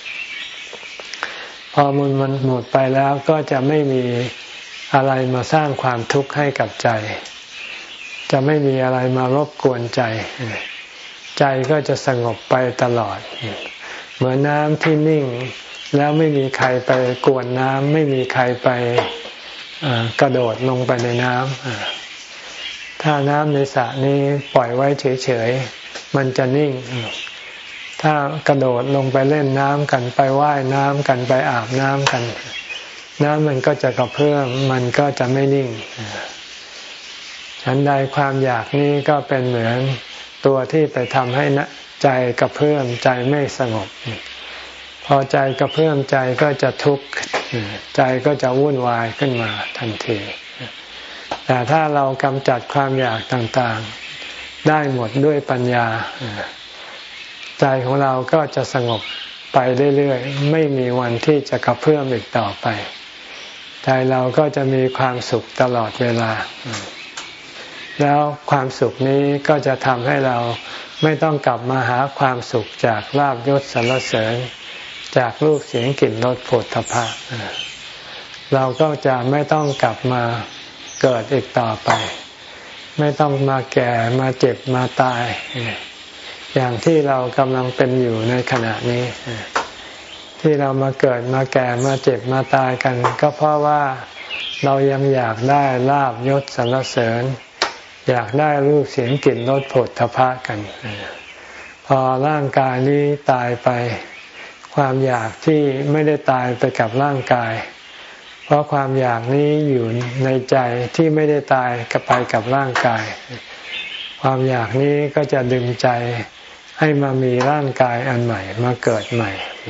Speaker 1: พอมันมันหมดไปแล้วก็จะไม่มีอะไรมาสร้างความทุกข์ให้กับใจจะไม่มีอะไรมารบกวนใจใจก็จะสงบไปตลอดเหมือนน้ำที่นิ่งแล้วไม่มีใครไปกวนน้ำไม่มีใครไปกระโดดลงไปในน้ำถ้าน้ำในสระนี้ปล่อยไว้เฉยๆมันจะนิ่งถ้ากระโดดลงไปเล่นน้ำกันไปว่ายน้ำกันไปอาบน้ำกันน้ำมันก็จะกระเพื่อมมันก็จะไม่นิ่งฉันใดความอยากนี้ก็เป็นเหมือนตัวที่ไปทำให้ใจกระเพื่อมใจไม่สงบพอใจกระเพื่อมใจก็จะทุกข์ใจก็จะวุ่นวายขึ้นมาทันทีแต่ถ้าเรากำจัดความอยากต่างๆได้หมดด้วยปัญญาใจของเราก็จะสงบไปเรื่อยๆไม่มีวันที่จะกระเพื่อมอีกต่อไปใจเราก็จะมีความสุขตลอดเวลาแล้วความสุขนี้ก็จะทำให้เราไม่ต้องกลับมาหาความสุขจากลาภยศสรรเสริญจากรูปเสียงกลิ่นรสโผฏฐัพพะเราก็จะไม่ต้องกลับมาเกิดอีกต่อไปไม่ต้องมาแก่มาเจ็บมาตายอย่างที่เรากำลังเป็นอยู่ในขณะนี้ที่เรามาเกิดมาแก่มาเจ็บมาตายกันก็เพราะว่าเรายังอยากได้ลาภยศสรรเสริญอยากได้รูปเสียงกลิ่นรสโผฏฐัพพะกันพอร่างกายนี้ตายไปความอยากที่ไม่ได้ตายไปกับร่างกายเพราะความอยากนี้อยู่ในใจที่ไม่ได้ตายกับไปกับร่างกายความอยากนี้ก็จะดึงใจให้มามีร่างกายอันใหม่มาเกิดใหม่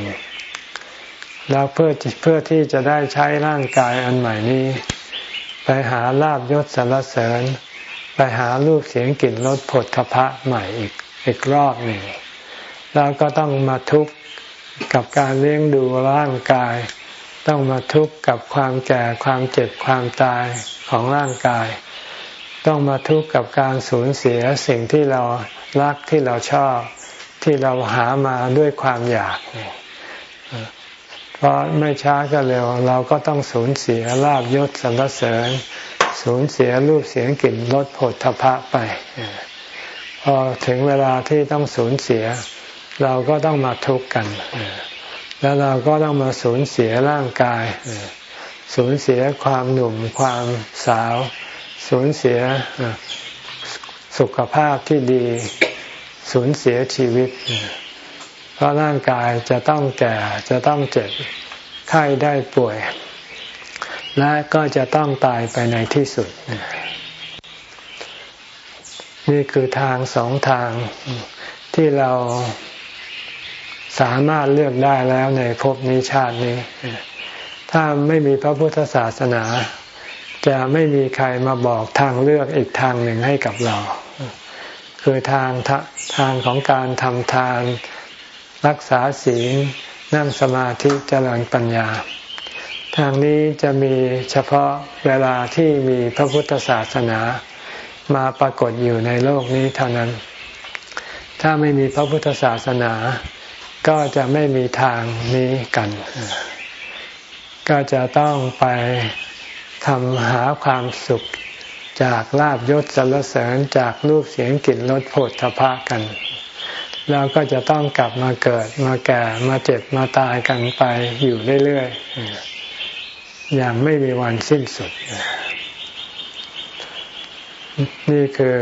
Speaker 1: แล้วเพื่อเพื่อที่จะได้ใช้ร่างกายอันใหม่นี้ไปหาลาภยศสรรเสริญไปหารูปเสียงกลิ่นรสโผฏฐัพพะใหม่อีกอีกรอบหนึ่งแล้วก็ต้องมาทุกข์กับการเลี้ยงดูร่างกายต้องมาทุกข์กับความแก่ความเจ็บความตายของร่างกายต้องมาทุกข์กับการสูญเสียสิ่งที่เรารักที่เราชอบที่เราหามาด้วยความอยากเพราะไม่ช้าก็เร็วเราก็ต้องสูญเสียลาภยศสรรเสริญสูญเสียรูปเสียงกลิ่นรสโผฏฐัพพะไปพอถึงเวลาที่ต้องสูญเสียเราก็ต้องมาทุกข์กันแล้วเราก็ต้องมาสูญเสียร่างกายสูญเสียความหนุ่มความสาวสูญเสียสุขภาพที่ดีสูญเสียชีวิตเพราะร่างกายจะต้องแก่จะต้องเจ็บไข้ได้ป่วยและก็จะต้องตายไปในที่สุดนี่คือทางสองทางที่เราสามารถเลือกได้แล้วในภพนี้ชาตินี้ถ้าไม่มีพระพุทธศาสนาจะไม่มีใครมาบอกทางเลือกอีกทางหนึ่งให้กับเราคือทางทางของการทำทานรักษาศีลนั่งสมาธิเจริญปัญญาทางนี้จะมีเฉพาะเวลาที่มีพระพุทธศาสนามาปรากฏอยู่ในโลกนี้เท่านั้นถ้าไม่มีพระพุทธศาสนาก็จะไม่มีทางนี้กันก็จะต้องไปทำหาความสุขจากลาภยศสรรเสริญจากรูปเสียงกลิ่นรสโผฏฐัพพะกันแล้วก็จะต้องกลับมาเกิดมาแก่มาเจ็บมาตายกันไปอยู่เรื่อยๆอย่างไม่มีวันสิ้นสุดนี่คือ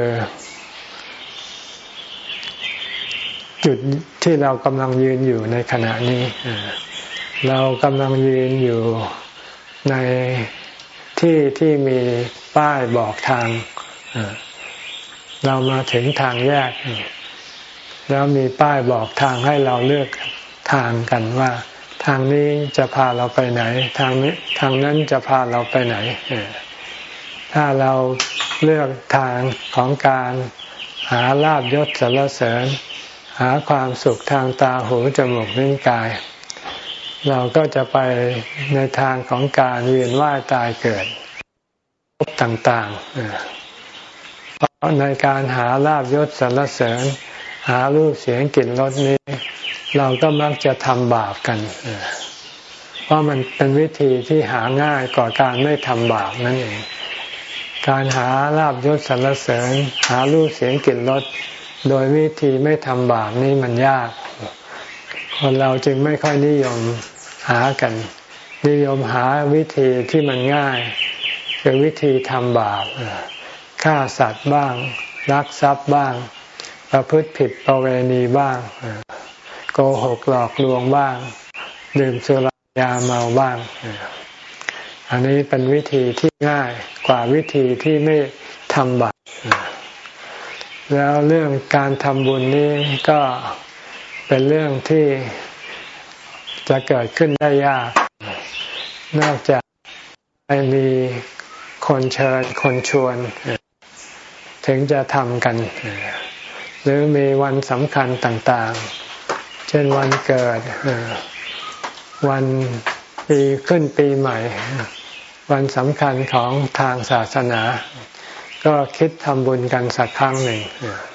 Speaker 1: จุดที่เรากำลังยืนอยู่ในขณะนี้เรากำลังยืนอยู่ในที่ที่มีป้ายบอกทางเรามาถึงทางแยกแล้วมีป้ายบอกทางให้เราเลือกทางกันว่าทางนี้จะพาเราไปไหนทางนี้ทางนั้นจะพาเราไปไหนถ้าเราเลือกทางของการหาลาภยศสรรเสริญหาความสุขทางตาหูจมูกลิ้นกายเราก็จะไปในทางของการเวียนว่ายตายเกิดภพต่างๆเพราะในการหาลาภยศสรรเสริญหารูปเสียงกลิ่นรสนี้เราก็มักจะทำบาปกันเพราะมันเป็นวิธีที่หาง่ายกว่าการไม่ทำบาปนั่นเองการหาลาภยศสรรเสริญหารูปเสียงกลิ่นรสโดยวิธีไม่ทำบาปนี้มันยากคนเราจึงไม่ค่อยนิยมหากันนิยมหาวิธีที่มันง่ายคือวิธีทำบาปฆ่าสัตว์บ้างลักทรัพย์บ้างประพฤติผิดประเวณีบ้างโกหกหลอกลวงบ้างดื่มสุรายาเมาบ้างอันนี้เป็นวิธีที่ง่ายกว่าวิธีที่ไม่ทำบาปแล้วเรื่องการทำบุญนี้ก็เป็นเรื่องที่จะเกิดขึ้นได้ยากนอกจากไม่มีคนเชิญคนชวนถึงจะทำกันหรือมีวันสำคัญต่างๆเช่นวันเกิดวันปีขึ้นปีใหม่วันสำคัญของทางศาสนาก็คิดทำบุญกันสักครั้งหนึ่ง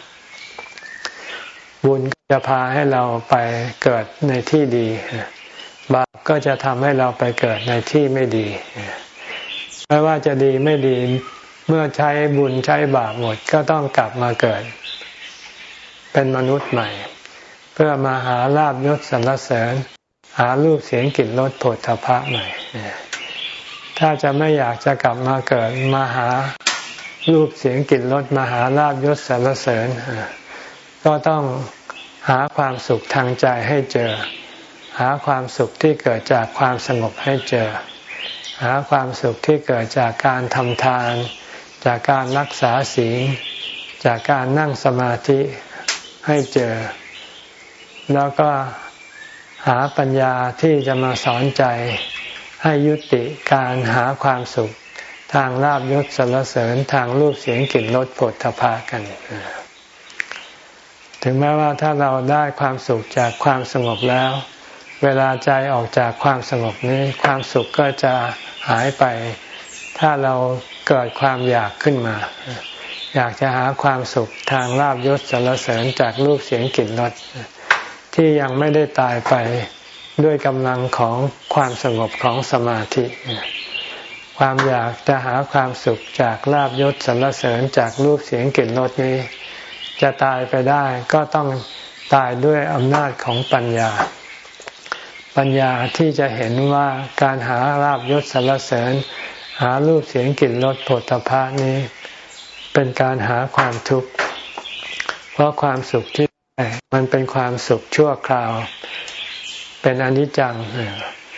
Speaker 1: บุญก็จะพาให้เราไปเกิดในที่ดีบาปก็จะทำให้เราไปเกิดในที่ไม่ดีไม่ว่าจะดีไม่ดีเมื่อใช้บุญใช้บาปหมดก็ต้องกลับมาเกิดเป็นมนุษย์ใหม่เพื่อมาหาลาภยศสรรเสริญหารูปเสียงกลิ่นรสโผฏฐัพพะใหม่ถ้าจะไม่อยากจะกลับมาเกิดมาหารูปเสียงกลิ่นรสมาหาลาภยศสรรเสริญก็ต้องหาความสุขทางใจให้เจอหาความสุขที่เกิดจากความสงบให้เจอหาความสุขที่เกิดจากการทำทานจากการรักษาศีลจากการนั่งสมาธิให้เจอแล้วก็หาปัญญาที่จะมาสอนใจให้ยุติการหาความสุขทางลาภยศสรรเสริญทางรูปเสียงกลิ่นรสโผฏฐัพพะกันถึงแม้ว่าถ้าเราได้ความสุขจากความสงบแล้วเวลาใจออกจากความสงบนี้ความสุขก็จะหายไปถ้าเราเกิดความอยากขึ้นมาอยากจะหาความสุขทางลาภยศสรรเสริญจากรูปเสียงกลิ่นรสที่ยังไม่ได้ตายไปด้วยกำลังของความสงบของสมาธิความอยากจะหาความสุขจากลาภยศสรรเสริญจากรูปเสียงกลิ่นรสนี้จะตายไปได้ก็ต้องตายด้วยอำนาจของปัญญาปัญญาที่จะเห็นว่าการหาลาภยศสรรเสริญหารูปเสียงกลิ่นรสโผฏฐัพพะนี้เป็นการหาความทุกข์เพราะความสุขที่ได้มันเป็นความสุขชั่วคราวเป็นอนิจจัง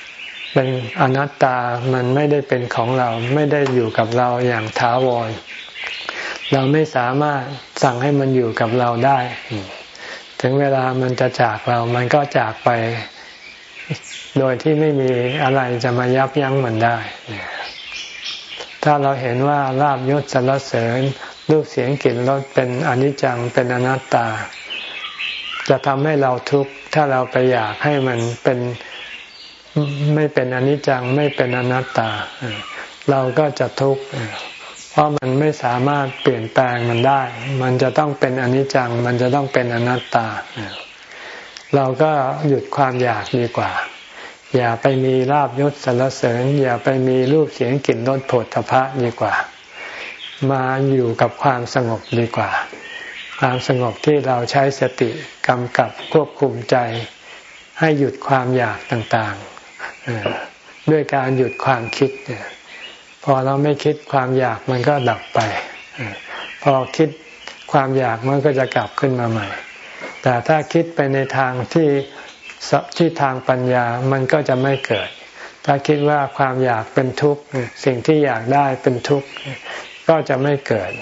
Speaker 1: เป็นอนัตตามันไม่ได้เป็นของเราไม่ได้อยู่กับเราอย่างถาวรเราไม่สามารถสั่งให้มันอยู่กับเราได้ถึงเวลามันจะจากเรามันก็จากไปโดยที่ไม่มีอะไรจะมายับยั้งมันได้ถ้าเราเห็นว่าลาภยศสรรเสริญรูปเสียงกลิ่นรสเป็นอนิจจังเป็นอนัตตาจะทำให้เราทุกข์ถ้าเราไปอยากให้มันเป็นไม่เป็นอนิจจังไม่เป็นอนัตตาเราก็จะทุกข์เพราะมันไม่สามารถเปลี่ยนแปลงมันได้มันจะต้องเป็นอนิจจังมันจะต้องเป็นอนัตตาเราก็หยุดความอยากดีกว่าอย่าไปมีลาภยศสรรเสริญอย่าไปมีรูปเสียงกลิ่นรสโผฏฐัพพะดีกว่ามาอยู่กับความสงบดีกว่าความสงบที่เราใช้สติกำกับควบคุมใจให้หยุดความอยากต่างๆด้วยการหยุดความคิดพอเราไม่คิดความอยากมันก็ดับไปพอคิดความอยากมันก็จะกลับขึ้นมาใหม่แต่ถ้าคิดไปในทางที่ที่ทางปัญญามันก็จะไม่เกิดถ้าคิดว่าความอยากเป็นทุกข์สิ่งที่อยากได้เป็นทุกข์ก็จะไม่เกิด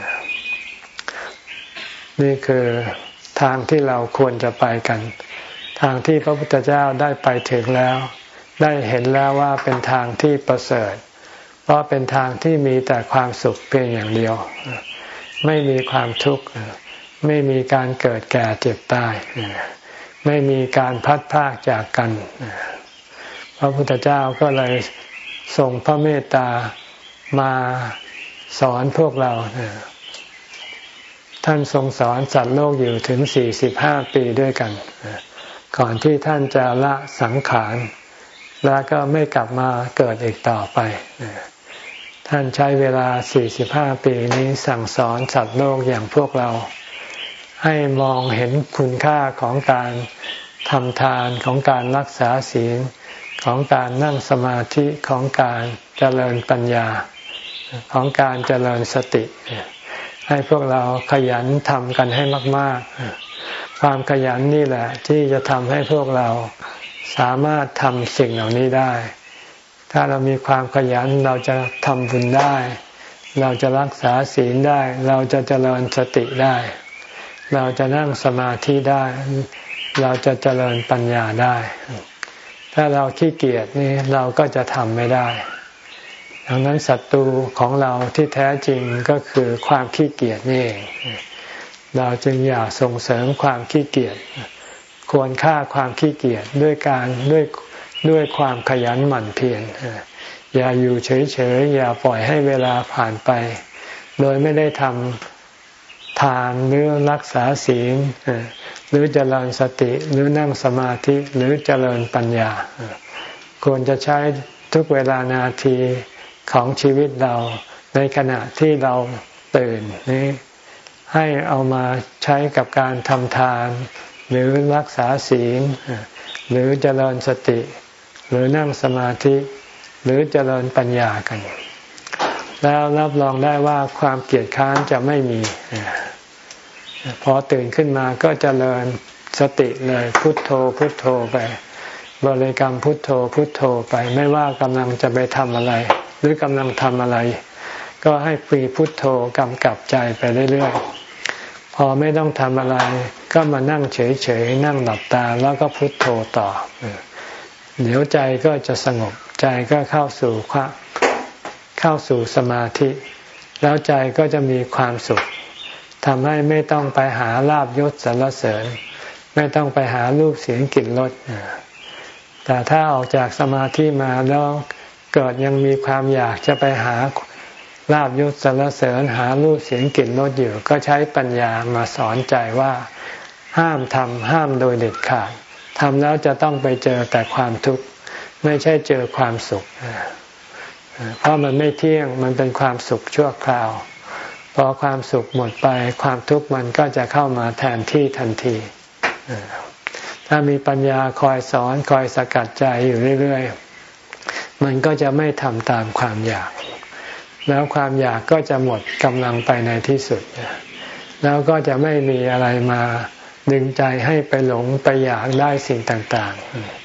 Speaker 1: นี่คือทางที่เราควรจะไปกันทางที่พระพุทธเจ้าได้ไปถึงแล้วได้เห็นแล้วว่าเป็นทางที่ประเสริฐเพราะเป็นทางที่มีแต่ความสุขเพียงอย่างเดียวไม่มีความทุกข์ไม่มีการเกิดแก่เจ็บตายไม่มีการพัดพรากจากกันพระพุทธเจ้าก็เลยทรงพระเมตตามาสอนพวกเราท่านทรงสอนสัตว์โลกอยู่ถึงสี่สิบห้าปีด้วยกันก่อนที่ท่านจะละสังขารแล้วก็ไม่กลับมาเกิดอีกต่อไปท่านใช้เวลาสี่สิบห้าปีนี้สั่งสอนสัตว์โลกอย่างพวกเราให้มองเห็นคุณค่าของการทำทานของการรักษาศีลของการนั่งสมาธิของการเจริญปัญญาของการเจริญสติให้พวกเราขยันทำกันให้มากๆความขยันนี่แหละที่จะทำให้พวกเราสามารถทำสิ่งเหล่านี้ได้ถ้าเรามีความขยันเราจะทำบุญได้เราจะรักษาศีลได้เราจะเจริญสติได้เราจะนั่งสมาธิได้เราจะเจริญปัญญาได้ถ้าเราขี้เกียจนี่เราก็จะทำไม่ได้ดังนั้นศัตรูของเราที่แท้จริงก็คือความขี้เกียจนี่เองเราจึงอย่าส่งเสริมความขี้เกียจควรฆ่าความขี้เกียจด้วยการด้วยด้วยความขยันหมั่นเพียรอย่าอยู่เฉยๆอย่าปล่อยให้เวลาผ่านไปโดยไม่ได้ทำทานหรือรักษาศีลหรือเจริญสติหรือนั่งสมาธิหรือเจริญปัญญาควรจะใช้ทุกเวลานาทีของชีวิตเราในขณะที่เราตื่นนี้ให้เอามาใช้กับการทำทานหรือรักษาศีลหรือเจริญสติหรือนั่งสมาธิหรือเจริญปัญญากันแล้วรับรองได้ว่าความเกียจค้านจะไม่มีพอตื่นขึ้นมาก็เจริญสติเลยพุทโธพุทโธไปบริกรรมพุทโธพุทโธไปไม่ว่ากำลังจะไปทำอะไรหรือกำลังทำอะไรก็ให้ฟรีพุทโธกำกับใจไปเรื่อยๆพอไม่ต้องทำอะไรก็มานั่งเฉยๆนั่งหลับตาแล้วก็พุทโธต่อเดี๋ยวใจก็จะสงบใจก็เข้าสู่ความเข้าสู่สมาธิแล้วใจก็จะมีความสุขทำให้ไม่ต้องไปหาลาภยศสรรเสริญไม่ต้องไปหารูปเสียงกลิ่นรสแต่ถ้าออกจากสมาธิมาแล้วเกิดยังมีความอยากจะไปหาลาภยศสรรเสริญหารูปเสียงกลิ่นรสอยู่ก็ใช้ปัญญามาสอนใจว่าห้ามทำห้ามโดยเด็ดขาดทำแล้วจะต้องไปเจอแต่ความทุกข์ไม่ใช่เจอความสุขเพราะมันไม่เที่ยงมันเป็นความสุขชั่วคราวพอความสุขหมดไปความทุกข์มันก็จะเข้ามาแทนที่ทันทีถ้ามีปัญญาคอยสอนคอยสกัดใจอยู่เรื่อยๆมันก็จะไม่ทำตามความอยากแล้วความอยากก็จะหมดกำลังไปในที่สุดแล้วก็จะไม่มีอะไรมาดึงใจให้ไปหลงไปอยากได้สิ่งต่างๆ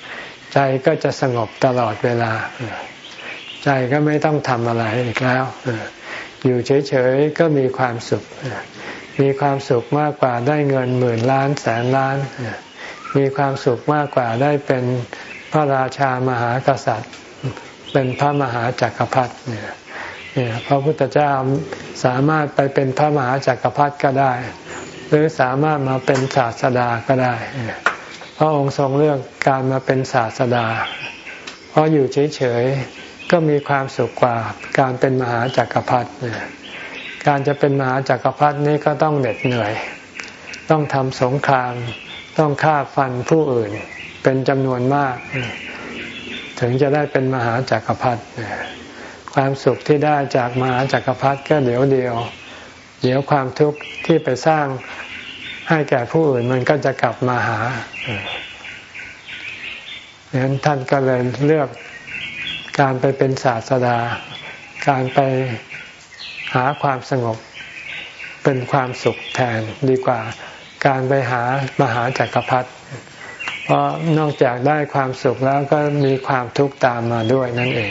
Speaker 1: ใจก็จะสงบตลอดเวลาใจก็ไม่ต้องทำอะไรอีกแล้วอยู่เฉยๆก็มีความสุขมีความสุขมากกว่าได้เงินหมื่นล้านแสนล้านมีความสุขมากกว่าได้เป็นพระราชามหากษัตริย์เป็นพระมหาจักรพรรดิเนี่ยพระพุทธเจ้าสามารถไปเป็นพระมหาจักรพรรดิก็ได้หรือสามารถมาเป็นศาสดาก็ได้พระองค์ทรงเลือกการมาเป็นศาสดาเพราะอยู่เฉยๆก็มีความสุขกว่าการเป็นมหาจักรพรรดิการจะเป็นมหาจักรพรรดินี้ก็ต้องเหน็ดเหนื่อยต้องทำสงครามต้องฆ่าฟันผู้อื่นเป็นจำนวนมากถึงจะได้เป็นมหาจักรพรรดิความสุขที่ได้จากมหาจักรพรรดิก็เดี๋ยวเดียวเดี๋ยวความทุกข์ที่ไปสร้างให้แก่ผู้อื่นมันก็จะกลับมาหาดังนั้นท่านก็เลยเลือกการไปเป็นศาสดาการไปหาความสงบเป็นความสุขแทนดีกว่าการไปหามหาจักรพรรดิเพราะนอกจากได้ความสุขแล้วก็มีความทุกข์ตามมาด้วยนั่นเอง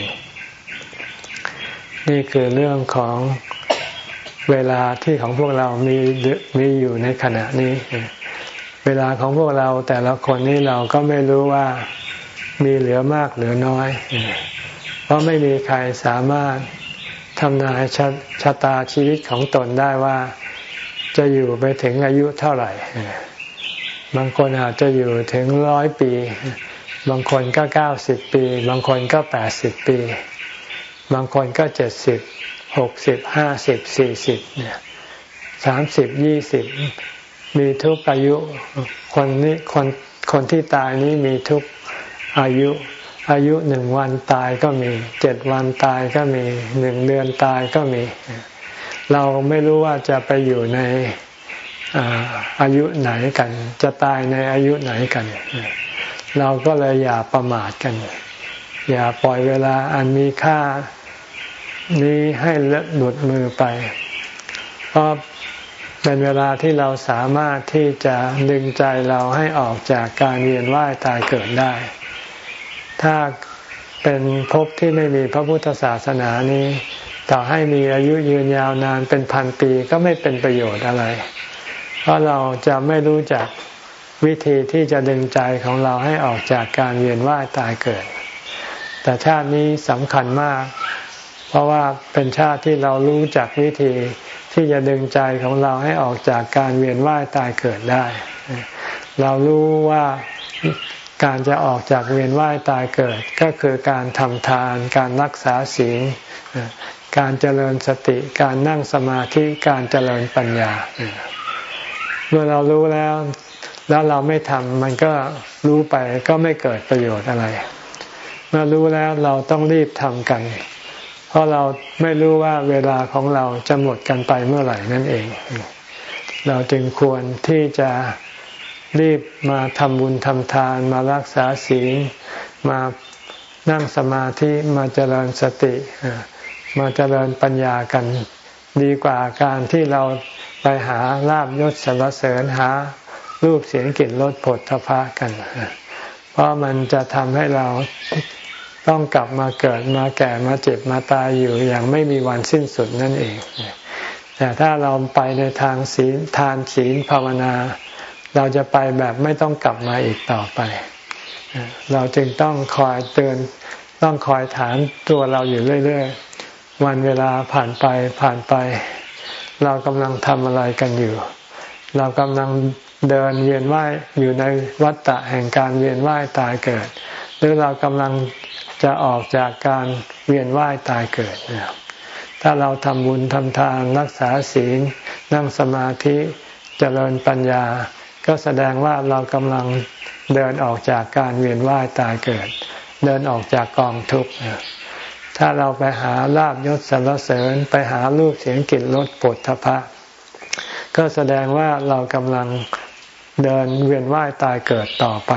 Speaker 1: นี่คือเรื่องของเวลาที่ของพวกเรามีมีอยู่ในขณะนี้เวลาของพวกเราแต่ละคนนี่เราก็ไม่รู้ว่ามีเหลือมากเหลือน้อยเพราะไม่มีใครสามารถทำนายชะตาชีวิตของตนได้ว่าจะอยู่ไปถึงอายุเท่าไหร่บางคนอาจจะอยู่ถึงร้อยปีบางคนก็เก้าสิบปีบางคนก็แปดสิบปีบางคนก็เจ็ดสิบหกสิบห้าสิบสี่สิบเนี่ยสามสิบยี่สิบมีทุกอายุคนนี้คนคนที่ตายนี้มีทุกอายุอายุหนึ่งวันตายก็มีเจ็ดวันตายก็มีหนึ่งเดือนตายก็มีเราไม่รู้ว่าจะไปอยู่ในอายุไหนกันจะตายในอายุไหนกันเราก็เลยอย่าประมาทกันอย่าปล่อยเวลาอันมีค่านี้ให้หลุดมือไปเพราะเป็นเวลาที่เราสามารถที่จะดึงใจเราให้ออกจากการเวียนว่ายตายเกิดได้ถ้าเป็นภพที่ไม่มีพระพุทธศาสนานี้ต่อให้มีอายุยืนยาวนานเป็นพันปีก็ไม่เป็นประโยชน์อะไรเพราะเราจะไม่รู้จักวิธีที่จะดึงใจของเราให้ออกจากการเวียนว่ายตายเกิดแต่ชาตินี้สำคัญมากเพราะว่าเป็นชาติที่เรารู้จักวิธีที่จะดึงใจของเราให้ออกจากการเวียนว่ายตายเกิดได้เรารู้ว่าการจะออกจากเวียนว่ายตายเกิดก็คือการทำทานการรักษาศีลการเจริญสติการนั่งสมาธิการเจริญปัญญาเมื่อเรารู้แล้วแล้วเราไม่ทำมันก็รู้ไปก็ไม่เกิดประโยชน์อะไรเมื่อรู้แล้วเราต้องรีบทำกันเพราะเราไม่รู้ว่าเวลาของเราจะหมดกันไปเมื่อไหร่นั่นเองเราจึงควรที่จะรีบมาทำบุญทำทานมารักษาศีลมานั่งสมาธิมาเจริญสติมาเจริญปัญญากันดีกว่าการที่เราไปหาลาภยศสรรเสริญหารูปเสียงกลิ่นรสผลทพะกันเพราะมันจะทำให้เราต้องกลับมาเกิดมาแก่มาเจ็บมาตายอยู่อย่างไม่มีวันสิ้นสุดนั่นเองแต่ถ้าเราไปในทางศีลทานศีลภาวนาเราจะไปแบบไม่ต้องกลับมาอีกต่อไปเราจึงต้องคอยเตือนต้องคอยถามตัวเราอยู่เรื่อยๆวันเวลาผ่านไปผ่านไปเรากำลังทำอะไรกันอยู่เรากำลังเดินเวียนว่ายอยู่ในวัฏฏะแห่งการเวียนว่ายตายเกิดหรือเรากำลังจะออกจากการเวียนว่ายตายเกิดถ้าเราทำบุญทำทานรักษาศีลนั่งสมาธิเจริญปัญญาก็แสดงว่าเรากำลังเดินออกจากการเวียนว่ายตายเกิดเดินออกจากกองทุกข์ถ้าเราไปหาลาภยศสรรเสริญไปหารูปเสียงกลิ่นรสโผฏฐัพพะก็แสดงว่าเรากำลังเดินเวียนว่ายตายเกิดต่อไป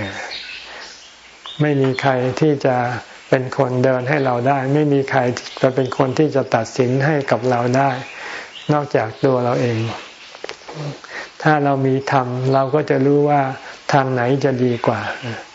Speaker 1: ไม่มีใครที่จะเป็นคนเดินให้เราได้ไม่มีใครจะเป็นคนที่จะตัดสินให้กับเราได้นอกจากตัวเราเองถ้าเรามีธรรมเราก็จะรู้ว่าทางไหนจะดีกว่า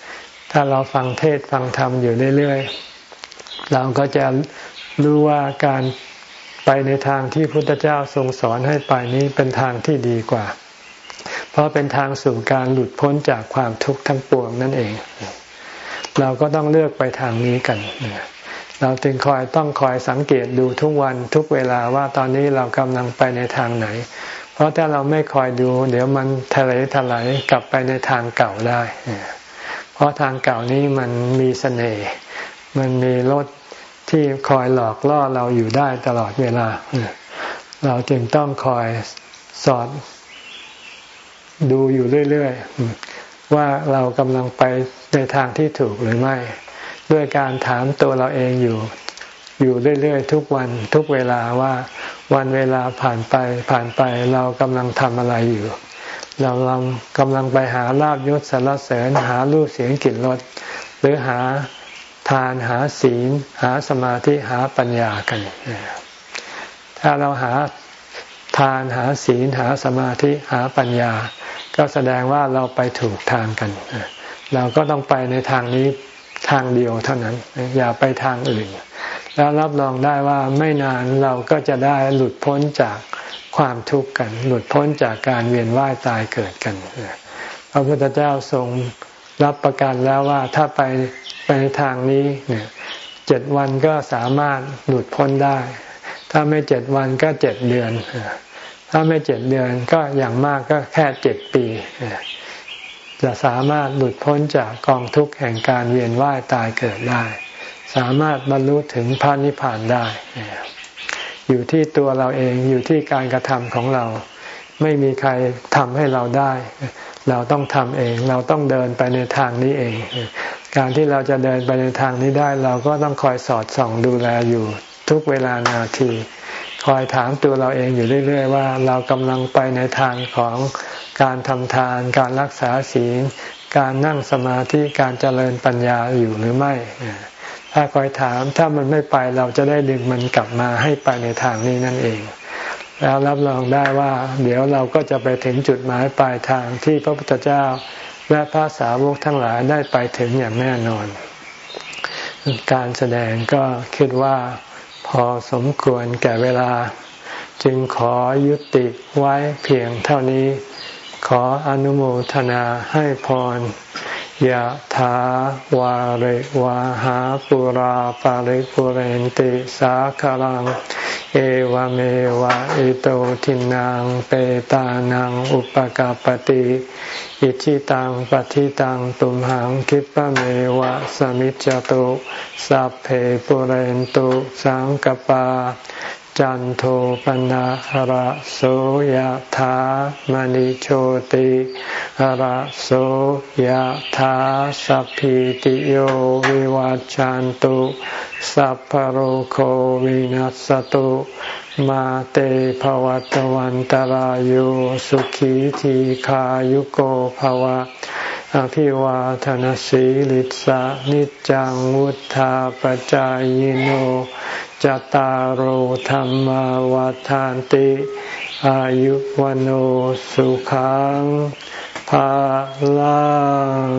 Speaker 1: ถ้าเราฟังเทศฟังธรรมอยู่เรื่อยๆเราก็จะรู้ว่าการไปในทางที่พุทธเจ้าทรงสอนให้ไปนี้เป็นทางที่ดีกว่าเพราะเป็นทางสู่การหลุดพ้นจากความทุกข์ทั้งปวงนั่นเองเราก็ต้องเลือกไปทางนี้กันเราจึงคอยต้องคอยสังเกตดูทุกวันทุกเวลาว่าตอนนี้เรากำลังไปในทางไหนเพราะถ้าเราไม่คอยดูเดี๋ยวมันทะเลทลายกลับไปในทางเก่าได้เพราะทางเก่านี้มันมีเสน่ห์มันมีรสที่คอยหลอกล่อเราอยู่ได้ตลอดเวลาเราจึงต้องคอยสอดดูอยู่เรื่อยๆว่าเรากำลังไปในทางที่ถูกหรือไม่ด้วยการถามตัวเราเองอยู่อยู่เรื่อยๆทุกวันทุกเวลาว่าวันเวลาผ่านไปผ่านไปเรากำลังทำอะไรอยู่เรากำลังไปหาลาภยศสรรเสริญหารูปเสียงกลิ่นรสหรือหาทานหาศีลหาสมาธิหาปัญญากันถ้าเราหาทานหาศีลหาสมาธิหาปัญญาก็แสดงว่าเราไปถูกทางกันเราก็ต้องไปในทางนี้ทางเดียวเท่านั้นอย่าไปทางอื่นแล้วรับรองได้ว่าไม่นานเราก็จะได้หลุดพ้นจากความทุกข์กันหลุดพ้นจากการเวียนว่ายตายเกิดกันพระพุทธเจ้าทรงรับประกันแล้วว่าถ้าไปไปในทางนี้เนี่ยเจ็ดวันก็สามารถหลุดพ้นได้ถ้าไม่เจ็ดวันก็เจ็ดเดือนถ้าไม่เจ็ดเดือนก็อย่างมากก็แค่เจ็ดปีจะสามารถหลุดพ้นจากกองทุกข์แห่งการเวียนว่ายตายเกิดได้สามารถบรรลุถึงพระนิพพานได้อยู่ที่ตัวเราเองอยู่ที่การกระทำของเราไม่มีใครทำให้เราได้เราต้องทำเองเราต้องเดินไปในทางนี้เองการที่เราจะเดินไปในทางนี้ได้เราก็ต้องคอยสอดส่องดูแลอยู่ทุกเวลานาทีคอยถามตัวเราเองอยู่เรื่อยๆว่าเรากำลังไปในทางของการทำทานการรักษาศีลการนั่งสมาธิการเจริญปัญญาอยู่หรือไม่ถ้าคอยถามถ้ามันไม่ไปเราจะได้ดึงมันกลับมาให้ไปในทางนี้นั่นเองแล้วรับรองได้ว่าเดี๋ยวเราก็จะไปถึงจุดหมายปลายทางที่พระพุทธเจ้าและพระสาวกทั้งหลายได้ไปถึงอย่างแน่นอนการแสดงก็คิดว่าพอสมควรแก่เวลาจึงขอยุติไว้เพียงเท่านี้ขออนุโมทนาให้พรยะถาวาริวาหาปุราปาริปุเรนติสาคารังเอวเมวะอิโตทินังเปตานังอุปกัปปติอิชิตังปฏิตังตุมหังคิปะเมวะสมิจจตุสัพเพปุเรนตุสังกปาจันโทปนะระโสยถามณิโชติระโสยถาสัพพิติโยวิวัจจันตุสัพพโรโควินัสตุมาเตภวัตวันตารโยสุขีทีขายุโกภวะอภิวาทนาสีลิสานิจังวุธาปจายโนจตารโหธรรมวาทานติอายุวันโอสุขังภาลัง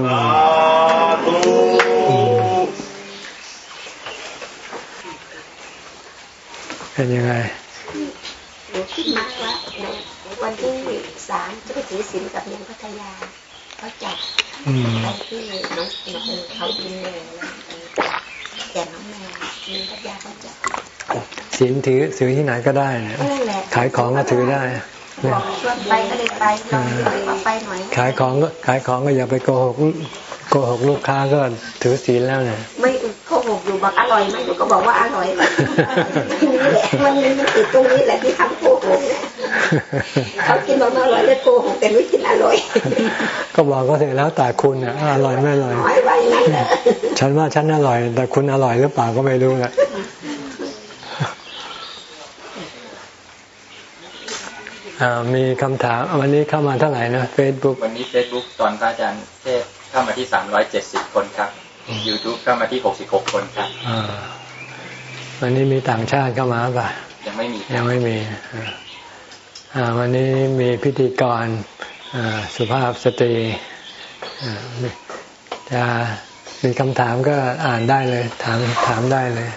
Speaker 1: เป็นยังไง
Speaker 2: หนูคิดมาว่าวันที่สามจะไปถือศีลกับยังพัทยาเขาจัดไปที่น้องเขาดินเลยแต่น้องแมวมีพัทยาเขาจัด
Speaker 1: ศีลถือถือที่ไหนก็ได้นะขายของก็ถือได้
Speaker 2: บอกชวนไปก็เลยไปลองดูไปหน่อย
Speaker 1: ขายของก็ขายของก็อย่าไปโกหกโกหกลูกค้าก็ถือศีลแล้วเนี่ย
Speaker 2: ไม่โกหกอยู่บอกอร่อยไหมหนูก็บอกว่าอร่อยนี่แหละมันมันติดตรงนี้แหละที่ทำโกหกเขากินบอกอร่อยแล้วโกหกแต่ไม่กินอร่อย
Speaker 1: ก็บอกก็เสร็จแล้วแต่คุณอ่ะอร่อยไม่อร่อยฉันว่าฉันอร่อยแต่คุณอร่อยหรือเปล่าก็ไม่รู้แหละมีคำถามวันนี้เข้ามาเท่าไหร่นะ Facebook
Speaker 3: วันนี้ Facebook ตอนพระอาจารย์เทศเข้ามาที่สามร้อยเจ็ดสิบคนครับ YouTube เข้ามาที่หกสิบหกคนครับ
Speaker 1: วันนี้มีต่างชาติเข้ามาป่ะ
Speaker 3: ยังไม่มี
Speaker 1: ยังไม่มีวันนี้มีพิธีกรสุภาพสตรีจะมีคำถามก็อ่านได้เลยถามถามได้เลย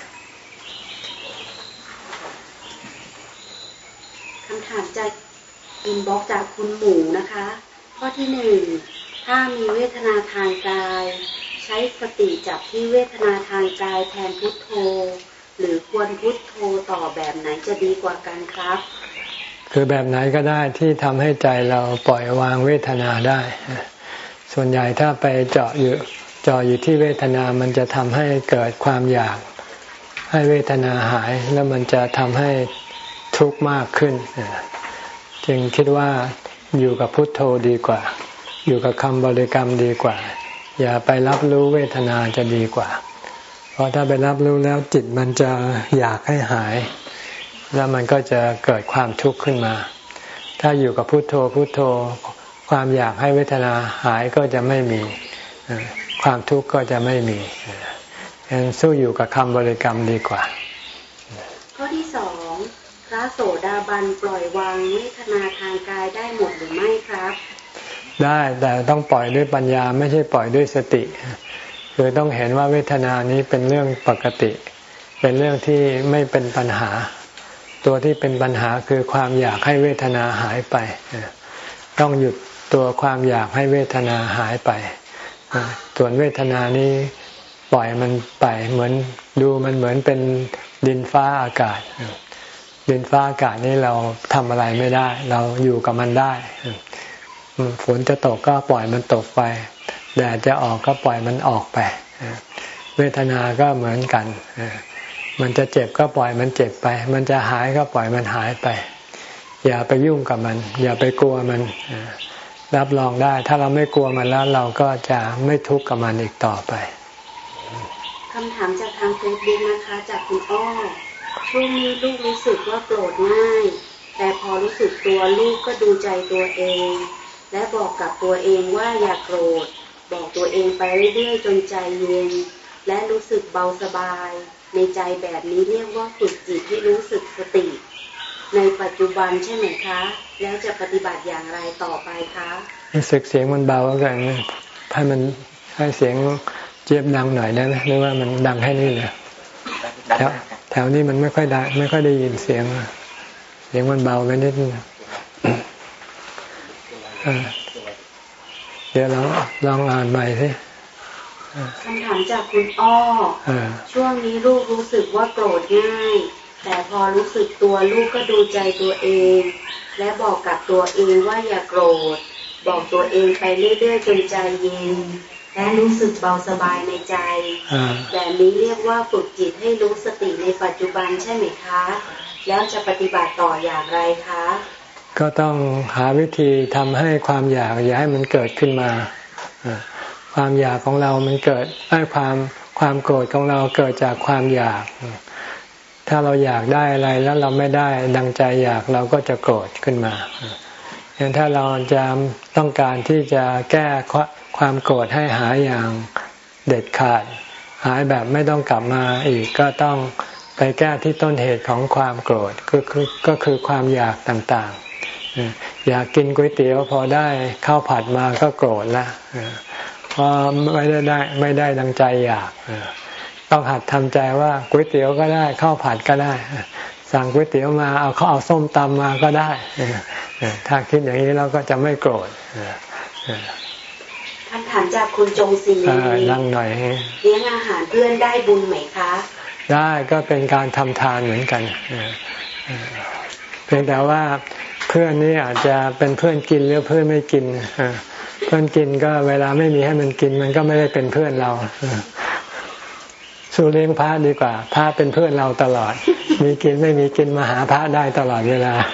Speaker 4: คำถามจากอินบ็อกซ์จากคุณหมูนะคะข้อที่หนึ่งถ้ามีเวทนาทางกายใช้สติจับที่เวทนาทางกายแทนพุทโธหรือควรพุทโธต่อแบบไหนจะดีกว่ากันครับ
Speaker 1: คือแบบไหนก็ได้ที่ทำให้ใจเราปล่อยวางเวทนาได้ส่วนใหญ่ถ้าไปเจาะอยู่เจาะอยู่ที่เวทนามันจะทำให้เกิดความอยากให้เวทนาหายแล้วมันจะทำให้ทุกข์มากขึ้นจึงคิดว่าอยู่กับพุทโธดีกว่าอยู่กับคำบริกรรมดีกว่าอย่าไปรับรู้เวทนาจะดีกว่าเพราะถ้าไปรับรู้แล้วจิตมันจะอยากให้หายแล้วมันก็จะเกิดความทุกข์ขึ้นมาถ้าอยู่กับพุทโธพุทโธความอยากให้เวทนาหายก็จะไม่มีความทุกข์ก็จะไม่มีฉะนั้นสู้อยู่กับคำบริกรรมดีกว่า
Speaker 4: ข้อที่สองพระโสดาบันปล่อยวางเวทนาทางกายได้หมดหรือไม่ครับ
Speaker 1: ได้แต่ต้องปล่อยด้วยปัญญาไม่ใช่ปล่อยด้วยสติคือต้องเห็นว่าเวทนานี้เป็นเรื่องปกติเป็นเรื่องที่ไม่เป็นปัญหาตัวที่เป็นปัญหาคือความอยากให้เวทนาหายไปต้องหยุดตัวความอยากให้เวทนาหายไปส่วนเวทนานี้ปล่อยมันไปเหมือนดูมันเหมือนเป็นดินฟ้าอากาศดินฟ้าอากาศนี้เราทำอะไรไม่ได้เราอยู่กับมันได้ฝนจะตกก็ปล่อยมันตกไปแดดจะออกก็ปล่อยมันออกไปเวทนาก็เหมือนกันมันจะเจ็บก็ปล่อยมันเจ็บไปมันจะหายก็ปล่อยมันหายไปอย่าไปยุ่งกับมันอย่าไปกลัวมันรับรองได้ถ้าเราไม่กลัวมันแล้วเราก็จะไม่ทุกข์กับมันอีกต่อไป
Speaker 4: คำถามจากทางเฟซบุ๊กนะคะจากคุณอ้อช่วงนี้ลูกรู้สึกว่าโกรธง่ายแต่พอรู้สึกตัวลูกก็ดูใจตัวเองและบอกกับตัวเองว่าอย่าโกรธบอกตัวเองไปเรื่อยๆจนใจเย็นและรู้สึกเบาสบายในใจแบบนี้เรียกว่าฝึกจิตให้รู้สึกสติในปัจจุบันใช่ไหมคะแล้วจะปฏิบัติอย่างไรต่อไปคะ
Speaker 1: รู้สึกเสียงมันเบาแล้วกันให้มันให้เสียงเจี๊ยบดังหน่อยได้ไหมหรือว่ามันดังแค่นี้เลยแถวแถวนี้มันไม่ค่อยได้ไม่ค่อยได้ยินเสียงเสียงมันเบาไปนิดนึงเดี๋ยวเราลองอ่านใหม่สิ
Speaker 4: คำถามจากคุณอ้อช่วงนี้ลูกรู้สึกว่าโกรธง่ายแต่พอรู้สึกตัวลูกก็ดูใจตัวเองและบอกกับตัวเองว่าอย่าโกรธบอกตัวเองไปเรื่อยๆจนใจเย็นและรู้สึกเบาสบายในใจแบบนี้เรียกว่าฝึกจิตให้รู้สติในปัจจุบันใช่ไหมคะแล้วจะปฏิบัติต่ออย่างไรคะ
Speaker 1: ก็ต้องหาวิธีทำให้ความอยากอย่าให้มันเกิดขึ้นมาความอยากของเรามันเกิดไอ้ความความโกรธของเราเกิดจากความอยากถ้าเราอยากได้อะไรแล้วเราไม่ได้ดังใจอยากเราก็จะโกรธขึ้นมาอย่างถ้าเราจะต้องการที่จะแก้ความโกรธให้หายอย่างเด็ดขาดหายแบบไม่ต้องกลับมาอีกก็ต้องไปแก้ที่ต้นเหตุของความโกรธก็คือก็คือความอยากต่างๆอยากกินก๋วยเตี๋ยวพอได้ข้าวผัดมาก็โกรธละเพราะไม่ได้ได้ไม่ได้ดังใจอยากต้องหัดทำใจว่าก๋วยเตี๋ยวก็ได้ข้าวผัดก็ได้สั่งก๋วยเตี๋ยวมาเอาเขาเอาส้มตำมาก็ได้ถ้าคิดอย่างนี้เราก็จะไม่โกรธ
Speaker 4: คำถามจากคุณจงศรี
Speaker 1: นั่งหน่อย
Speaker 4: เลี้ยงอาหารเพื่อนได้บุญไหมคะ
Speaker 1: ได้ก็เป็นการทำทานเหมือนกันเพียงแต่ว่าเพื่อนนี่อาจจะเป็นเพื่อนกินหรือเพื่อนไม่กินเพื่อนกินก็เวลาไม่มีให้มันกินมันก็ไม่ได้เป็นเพื่อนเราสู้เลี้ยงพระดีกว่าพระเป็นเพื่อนเราตลอดมีกินไม่มีกินมาหาพระได้ตลอดเวลา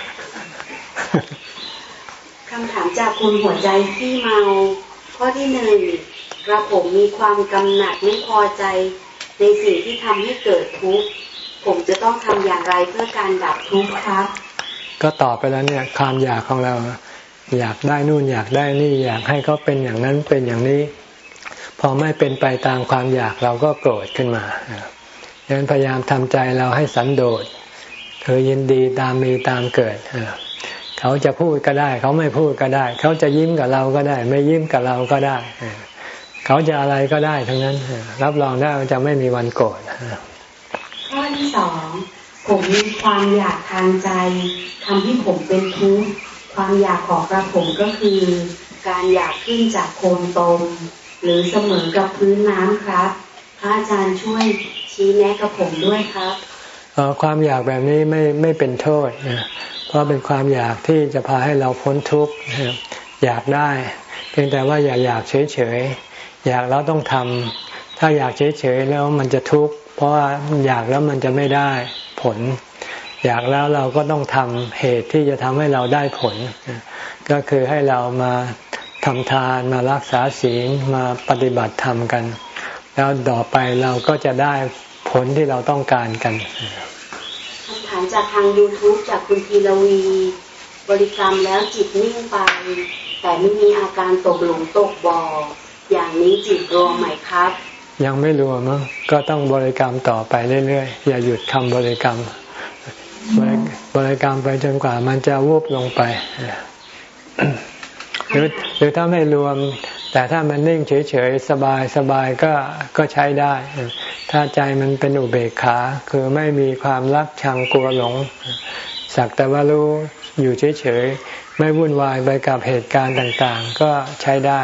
Speaker 4: คำถามจากคุณหัวใจขี้เมาข้อที่หนึ่งกระผมมีความกำหนัดไม่พอใจในสิ่งที่ทำให้เกิดทุกข์ผมจะต้องทำอย่างไรเพื่อการดับทุกข์ครับ
Speaker 1: ก็ตอบไปแล้วเนี่ยความอยากของเราอยากได้นู่นอยากได้นี่อยากให้เขาเป็นอย่างนั้นเป็นอย่างนี้พอไม่เป็นไปตามความอยากเราก็โกรธขึ้นมาดังนั้นพยายามทำใจเราให้สันโดษคือยินดีตามมีตามเกิดเขาจะพูดก็ได้เขาไม่พูดก็ได้เขาจะยิ้มกับเราก็ได้ไม่ยิ้มกับเราก็ได้เขาจะอะไรก็ได้ทั้งนั้นรับรองได้ว่าจะไม่มีวันโกรธ
Speaker 4: ข้อที่สองผมมีความอยากทางใจทำให้ผมเป็นทุกข์ความอยากของกระผมก็คือการอยากขึ้นจากโคนตมหรือเสมอกับพื้นน้ำครับพระอาจารย์ช่วยชี้แนะกับผมด้วยครับ
Speaker 1: ความอยากแบบนี้ไม่ไม่เป็นโทษนะเพราะเป็นความอยากที่จะพาให้เราพ้นทุกข์อยากได้เพียงแต่ว่าอย่าอยากเฉยๆอยากแล้วต้องทำถ้าอยากเฉยๆแล้วมันจะทุกข์เพราะว่าอยากแล้วมันจะไม่ได้ผลอยากแล้วเราก็ต้องทำเหตุที่จะทำให้เราได้ผลก็คือให้เรามาทำทานมารักษาศีลมาปฏิบัติธรรมกันแล้วต่อไปเราก็จะได้ผลที่เราต้องการกัน
Speaker 4: คำถามจากทาง YouTube จากคุณธีรวีบริกรรมแล้วจิตนิ่งไปแต่ไม่มีอาการตกหลุมตกบ่ออย่างนี้จิตรวมไหมครับ
Speaker 1: ยังไม่รวมมั้งก็ต้องบริกรรมต่อไปเรื่อยๆอย่าหยุดคำบริกรรมบริกรรมไปจนกว่ามันจะวูบลงไปหรือหรือถ้าไม่รวมแต่ถ้ามันนิ่งเฉยๆสบายสบายก็ก็ใช้ได้ถ้าใจมันเป็นอุเบกขาคือไม่มีความรักชังกลัวหลงสักแต่ว่ารู้อยู่เฉยๆไม่วุ่นวายไปกับเหตุการณ์ต่างๆก็ใช้ได้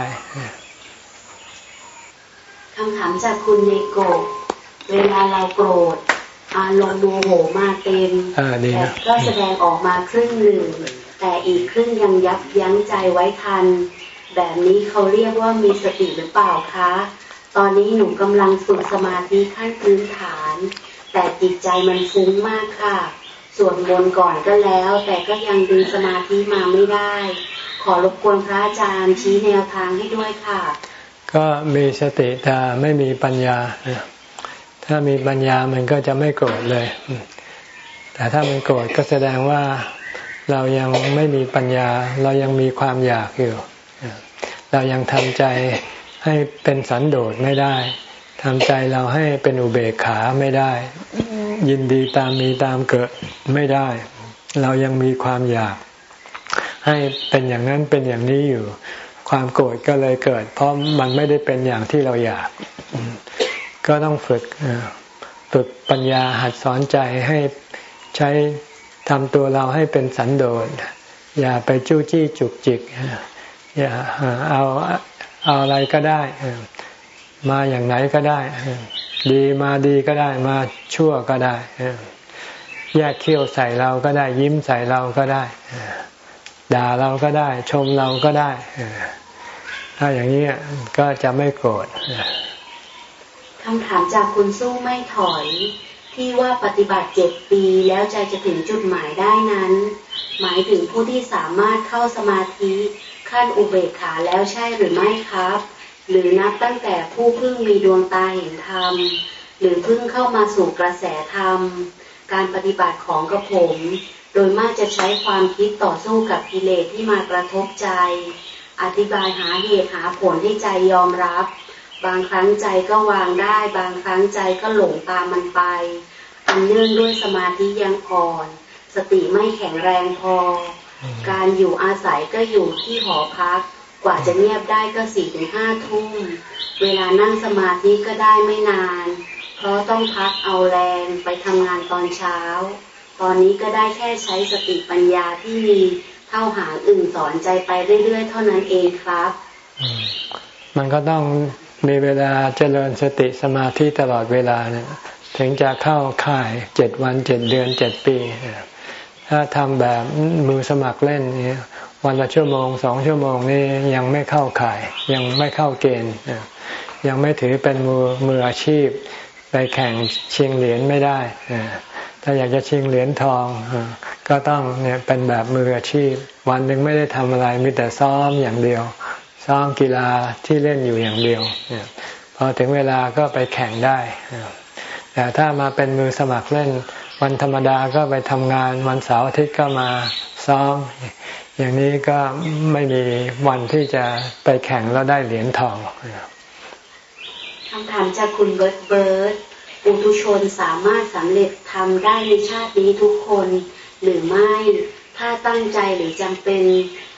Speaker 4: คำถามจากคุณเนโกะเวลาเราโกรธอารมณ์โมโหมาเต็มแต่ก็แสดงออกมาครึ่งหนึ่งแต่อีกครึ่งยังยับยั้งใจไว้ทันแบบนี้เขาเรียกว่ามีสติหรือเปล่าคะตอนนี้หนูกำลังฝึกสมาธิขั้นพื้นฐานแต่จิตใจมันฟุ้งมากค่ะสวดมนต์ก่อนก็แล้วแต่ก็ยังดึงสมาธิมาไม่ได้ขอรบกวนพระอาจารย์ชี้แนวทางให้ด้วยค่ะ
Speaker 1: ก็มีสติแต่ไม่มีปัญญาถ้ามีปัญญามันก็จะไม่โกรธเลยแต่ถ้ามันโกรธก็แสดงว่าเรายังไม่มีปัญญาเรายังมีความอยากอยู่เรายังทำใจให้เป็นสันโดษไม่ได้ทำใจเราให้เป็นอุเบกขาไม่ได้ยินดีตามมีตามเกิดไม่ได้เรายังมีความอยากให้เป็นอย่างนั้นเป็นอย่างนี้อยู่ความโกรธก็เลยเกิดเพราะมันไม่ได้เป็นอย่างที่เราอยากก็ต้องฝึกฝึกปัญญาหัดสอนใจให้ใช้ทำตัวเราให้เป็นสันโดษอย่าไปจู้จี้จุกจิกอย่าเอาเอาอะไรก็ได้มาอย่างไหนก็ได้ดีมาดีก็ได้มาชั่วก็ได้แยกเขี้ยวใส่เราก็ได้ยิ้มใส่เราก็ได้ด่าเราก็ได้ชมเราก็ได้ถ้าอย่างนี้ก็จะไม่โกรธ
Speaker 4: คำถามจากคุณสู้ไม่ถอยที่ว่าปฏิบัติเจ็ดปีแล้วใจจะถึงจุดหมายได้นั้นหมายถึงผู้ที่สามารถเข้าสมาธิขั้นอุเบกขาแล้วใช่หรือไม่ครับหรือนับตั้งแต่ผู้เพิ่งมีดวงตาเห็นธรรมหรือเพิ่งเข้ามาสู่กระแสธรรมการปฏิบัติของกระผมโดยมากจะใช้ความคิดต่อสู้กับกิเลสที่มากระทบใจอธิบายหาเหตุหาผลให้ใจยอมรับบางครั้งใจก็วางได้บางครั้งใจก็หลงตามมันไปอันเนื่องด้วยสมาธิยังอ่อนสติไม่แข็งแรงพอการอยู่อาศัยก็อยู่ที่หอพักกว่าจะเงียบได้ก็สี่ถึงห้าทุ่มเวลานั่งสมาธิก็ได้ไม่นานเพราะต้องพักเอาแรงไปทำงานตอนเช้าตอนนี้ก็ได้แค่ใช้สติปัญญาที่มีเท่าหางอื่นสอนใจไปเรื่อยๆเท่านั้นเองครับ
Speaker 1: มันก็ต้องมีเวลาเจริญสติสมาธิตลอดเวลาเนี่ยถึงจะเข้าข่ายเจ็ดวันเจ็ดเดือนเจ็ดปีถ้าทำแบบมือสมัครเล่นนี่วันละชั่วโมงสองชั่วโมงนี่ยังไม่เข้าข่ายยังไม่เข้าเกณฑ์ยังไม่ถือเป็นมือมืออาชีพไปแข่งชิงเหรียญไม่ได้ถ้าอยากจะชิงเหรียญทองก็ต้องเนี่ยเป็นแบบมืออาชีพวันหนึ่งไม่ได้ทำอะไรมีแต่ซ้อมอย่างเดียวซ้อมกีฬาที่เล่นอยู่อย่างเดียวพอถึงเวลาก็ไปแข่งได้แต่ถ้ามาเป็นมือสมัครเล่นวันธรรมดาก็ไปทำงานวันเสาร์อาทิตย์ก็มาซ้อมอย่างนี้ก็ไม่มีวันที่จะไปแข่งแล้วได้เหรียญทอง
Speaker 4: คำถามจากคุณเบิร์ดเบิร์ดปุถุชนสามารถสำเร็จทำได้ในชาตินี้ทุกคนหรือไม่ถ้าตั้งใจหรือจำเป็น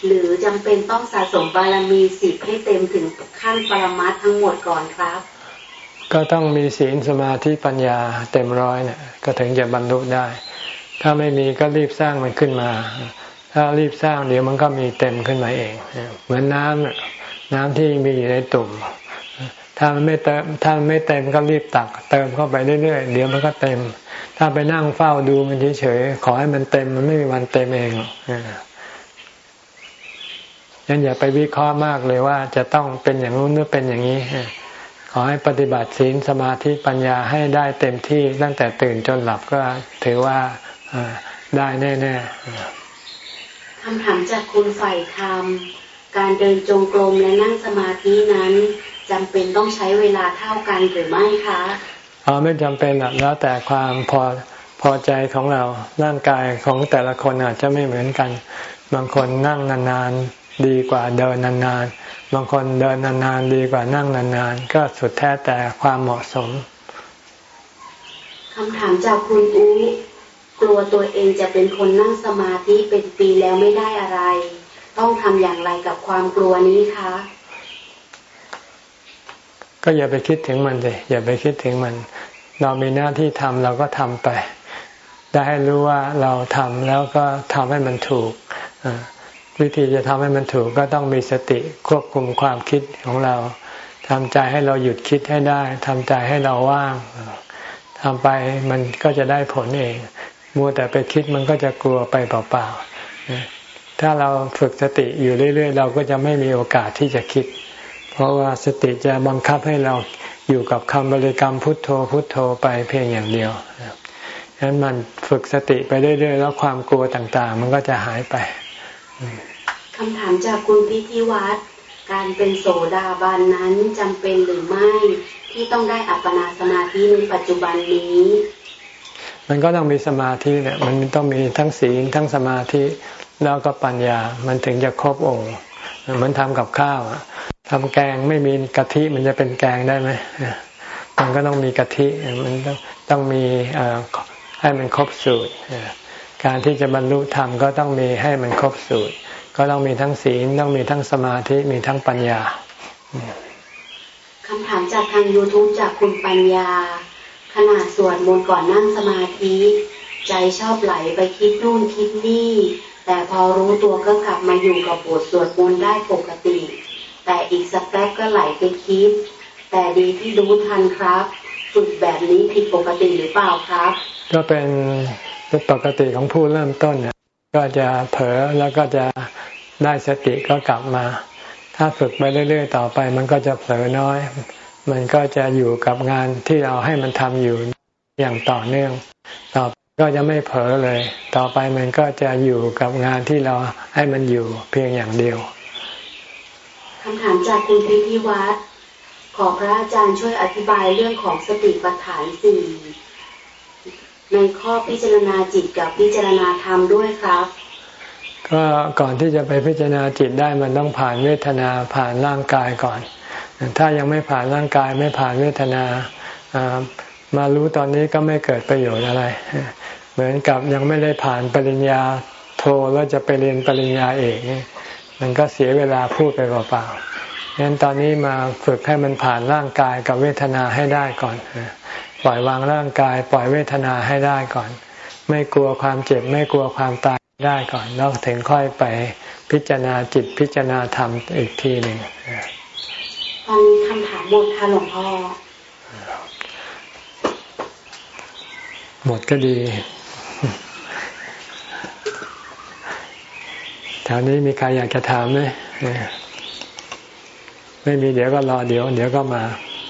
Speaker 4: หรือจำเป็นต้องสะสมบารมีสิบให้เต็มถึงขั้นปรมัตถ์ทั้งหมดก่อนครับ
Speaker 1: ก็ต้องมีศีลสมาธิปัญญาเต็มร้อยเนี่ยก็ถึงจะบรรลุได้ถ้าไม่มีก็รีบสร้างมันขึ้นมาถ้ารีบสร้างเดี๋ยวมันก็มีเต็มขึ้นมาเองเหมือนน้ำน้ำที่มีอยู่ในตุ่มถ้ามันไม่เต็มถ้ามันไม่เต็มก็รีบตักเติมเข้าไปเรื่อยๆเดี๋ยวมันก็เต็มถ้าไปนั่งเฝ้าดูมันเฉยๆขอให้มันเต็มมันไม่มีวันเต็มเองงั้นอย่าไปวิเคราะห์มากเลยว่าจะต้องเป็นอย่างนู้นหรือเป็นอย่างนี้ขอให้ปฏิบัติศีลสมาธิปัญญาให้ได้เต็มที่ตั้งแต่ตื่นจนหลับก็ถือว่าได้แน่
Speaker 4: ๆคำถามจากคุณฝ่ายธรรมการเดินจงกรมและนั่งสมาธินั้นจำเป็นต้องใช้เวลาเท่ากันหรือไม่คะ
Speaker 1: อ๋อไม่จำเป็นหรอกแล้วแต่ความพอพอใจของเราร่างกายของแต่ละคนอาจจะไม่เหมือนกันบางคนนั่งนานๆดีกว่าเดินนานๆบางคนเดินนานๆดีกว่านั่งนานๆก็สุดแท้แต่ความเหมาะสม
Speaker 4: คำถามจากคุณอู๋กลัวตัวเองจะเป็นคนนั่งสมาธิเป็นปีแล้วไม่ได้อะไรต้องทำอย่างไรกับความกลัวนี้คะ
Speaker 1: ก็อย่าไปคิดถึงมันเลยอย่าไปคิดถึงมันเรามีหน้าที่ทำเราก็ทำไปได้ให้รู้ว่าเราทำแล้วก็ทำให้มันถูกวิธีจะทำให้มันถูกก็ต้องมีสติควบคุมความคิดของเราทำใจให้เราหยุดคิดให้ได้ทำใจให้เราว่างทำไปมันก็จะได้ผลเองมัวแต่ไปคิดมันก็จะกลัวไปเปล่าๆถ้าเราฝึกสติอยู่เรื่อยๆเราก็จะไม่มีโอกาสที่จะคิดเพราะว่าสติจะบังคับให้เราอยู่กับคำบริกรรมพุทโธพุทโธไปเพียงอย่างเดียวฉะนั้นมันฝึกสติไปเรื่อยๆแล้วความกลัวต่างๆมันก็จะหายไป
Speaker 4: คำถามจากคุณพิธีวัฒน์การเป็นโสดาบันนั้นจำเป็นหรือไม่ที่ต้องได้อัปปนาสมาธิในปัจจุบันนี้
Speaker 1: มันก็ต้องมีสมาธิเนี่ยมันต้องมีทั้งศีลทั้งสมาธิแล้วก็ปัญญามันถึงจะครบองค์เหมือนทำกับข้าวทำแกงไม่มีกะทิมันจะเป็นแกงได้ไหมมันก็ต้องมีกะทิมันต้องต้องมีให้มันครบสูตรการที่จะบรรลุธรรมก็ต้องมีให้มันครบสูตรก็ต้องมีทั้งศีลต้องมีทั้งสมาธิมีทั้งปัญญา
Speaker 4: คำถามจากทาง YouTube จากคุณปัญญาขณะสวดมนต์ก่อนนั่งสมาธิใจชอบไหลไปคิดนู่นคิดนี่แต่พอรู้ตัวก็กลับมาอยู่กับบทสวดมนต์ได้ปกติแต่อีกสักแป๊บก็ไหลไปคิดแต่ดีที่รู้ทันครับฝึกแบบนี้ผิดปกติหรือเปล่าครับ
Speaker 1: ก็เป็นปกติของผู้เริ่มต้นเนี่ยก็จะเผลอแล้วก็จะได้สติก็กลับมาถ้าฝึกไปเรื่อยๆต่อไปมันก็จะเผลอน้อยมันก็จะอยู่กับงานที่เราให้มันทำอยู่อย่างต่อเนื่องต่อก็จะไม่เผลอเลยต่อไปมันก็จะอยู่กับงานที่เราให้มันอยู่เพียงอย่างเดียว
Speaker 4: คำถามจากคุณพิธีวัฒน์ขอพระอาจารย์ช่วยอธิบายเรื่องของสติปัฏฐานสี่ในข้อพิจารณาจิตกับพิจารณาธรรมด้วยครับ
Speaker 1: ก็ก่อนที่จะไปพิจารณาจิตได้มันต้องผ่านเวทนาผ่านร่างกายก่อนถ้ายังไม่ผ่านร่างกายไม่ผ่านเวทนามารู้ตอนนี้ก็ไม่เกิดประโยชน์อะไรเหมือนกับยังไม่ได้ผ่านปริญญาโทแล้วจะไปเรียนปริญญาเอกมันก็เสียเวลาพูดไปเปล่าๆงั้นตอนนี้มาฝึกให้มันผ่านร่างกายกับเวทนาให้ได้ก่อนปล่อยวางร่างกายปล่อยเวทนาให้ได้ก่อนไม่กลัวความเจ็บไม่กลัวความตายได้ก่อนแล้วถึงค่อยไปพิจารณาจิตพิจารณาธรรมอีกทีหนึ่ง
Speaker 4: ตอนนี้คำถามหมดค่ะหลวงพ่อ
Speaker 1: หมดก็ดีแถวนี้มีใครอยากจะถามไหมไม่มีเดี๋ยวก็รอเดี๋ยวเดี๋ยวก็มา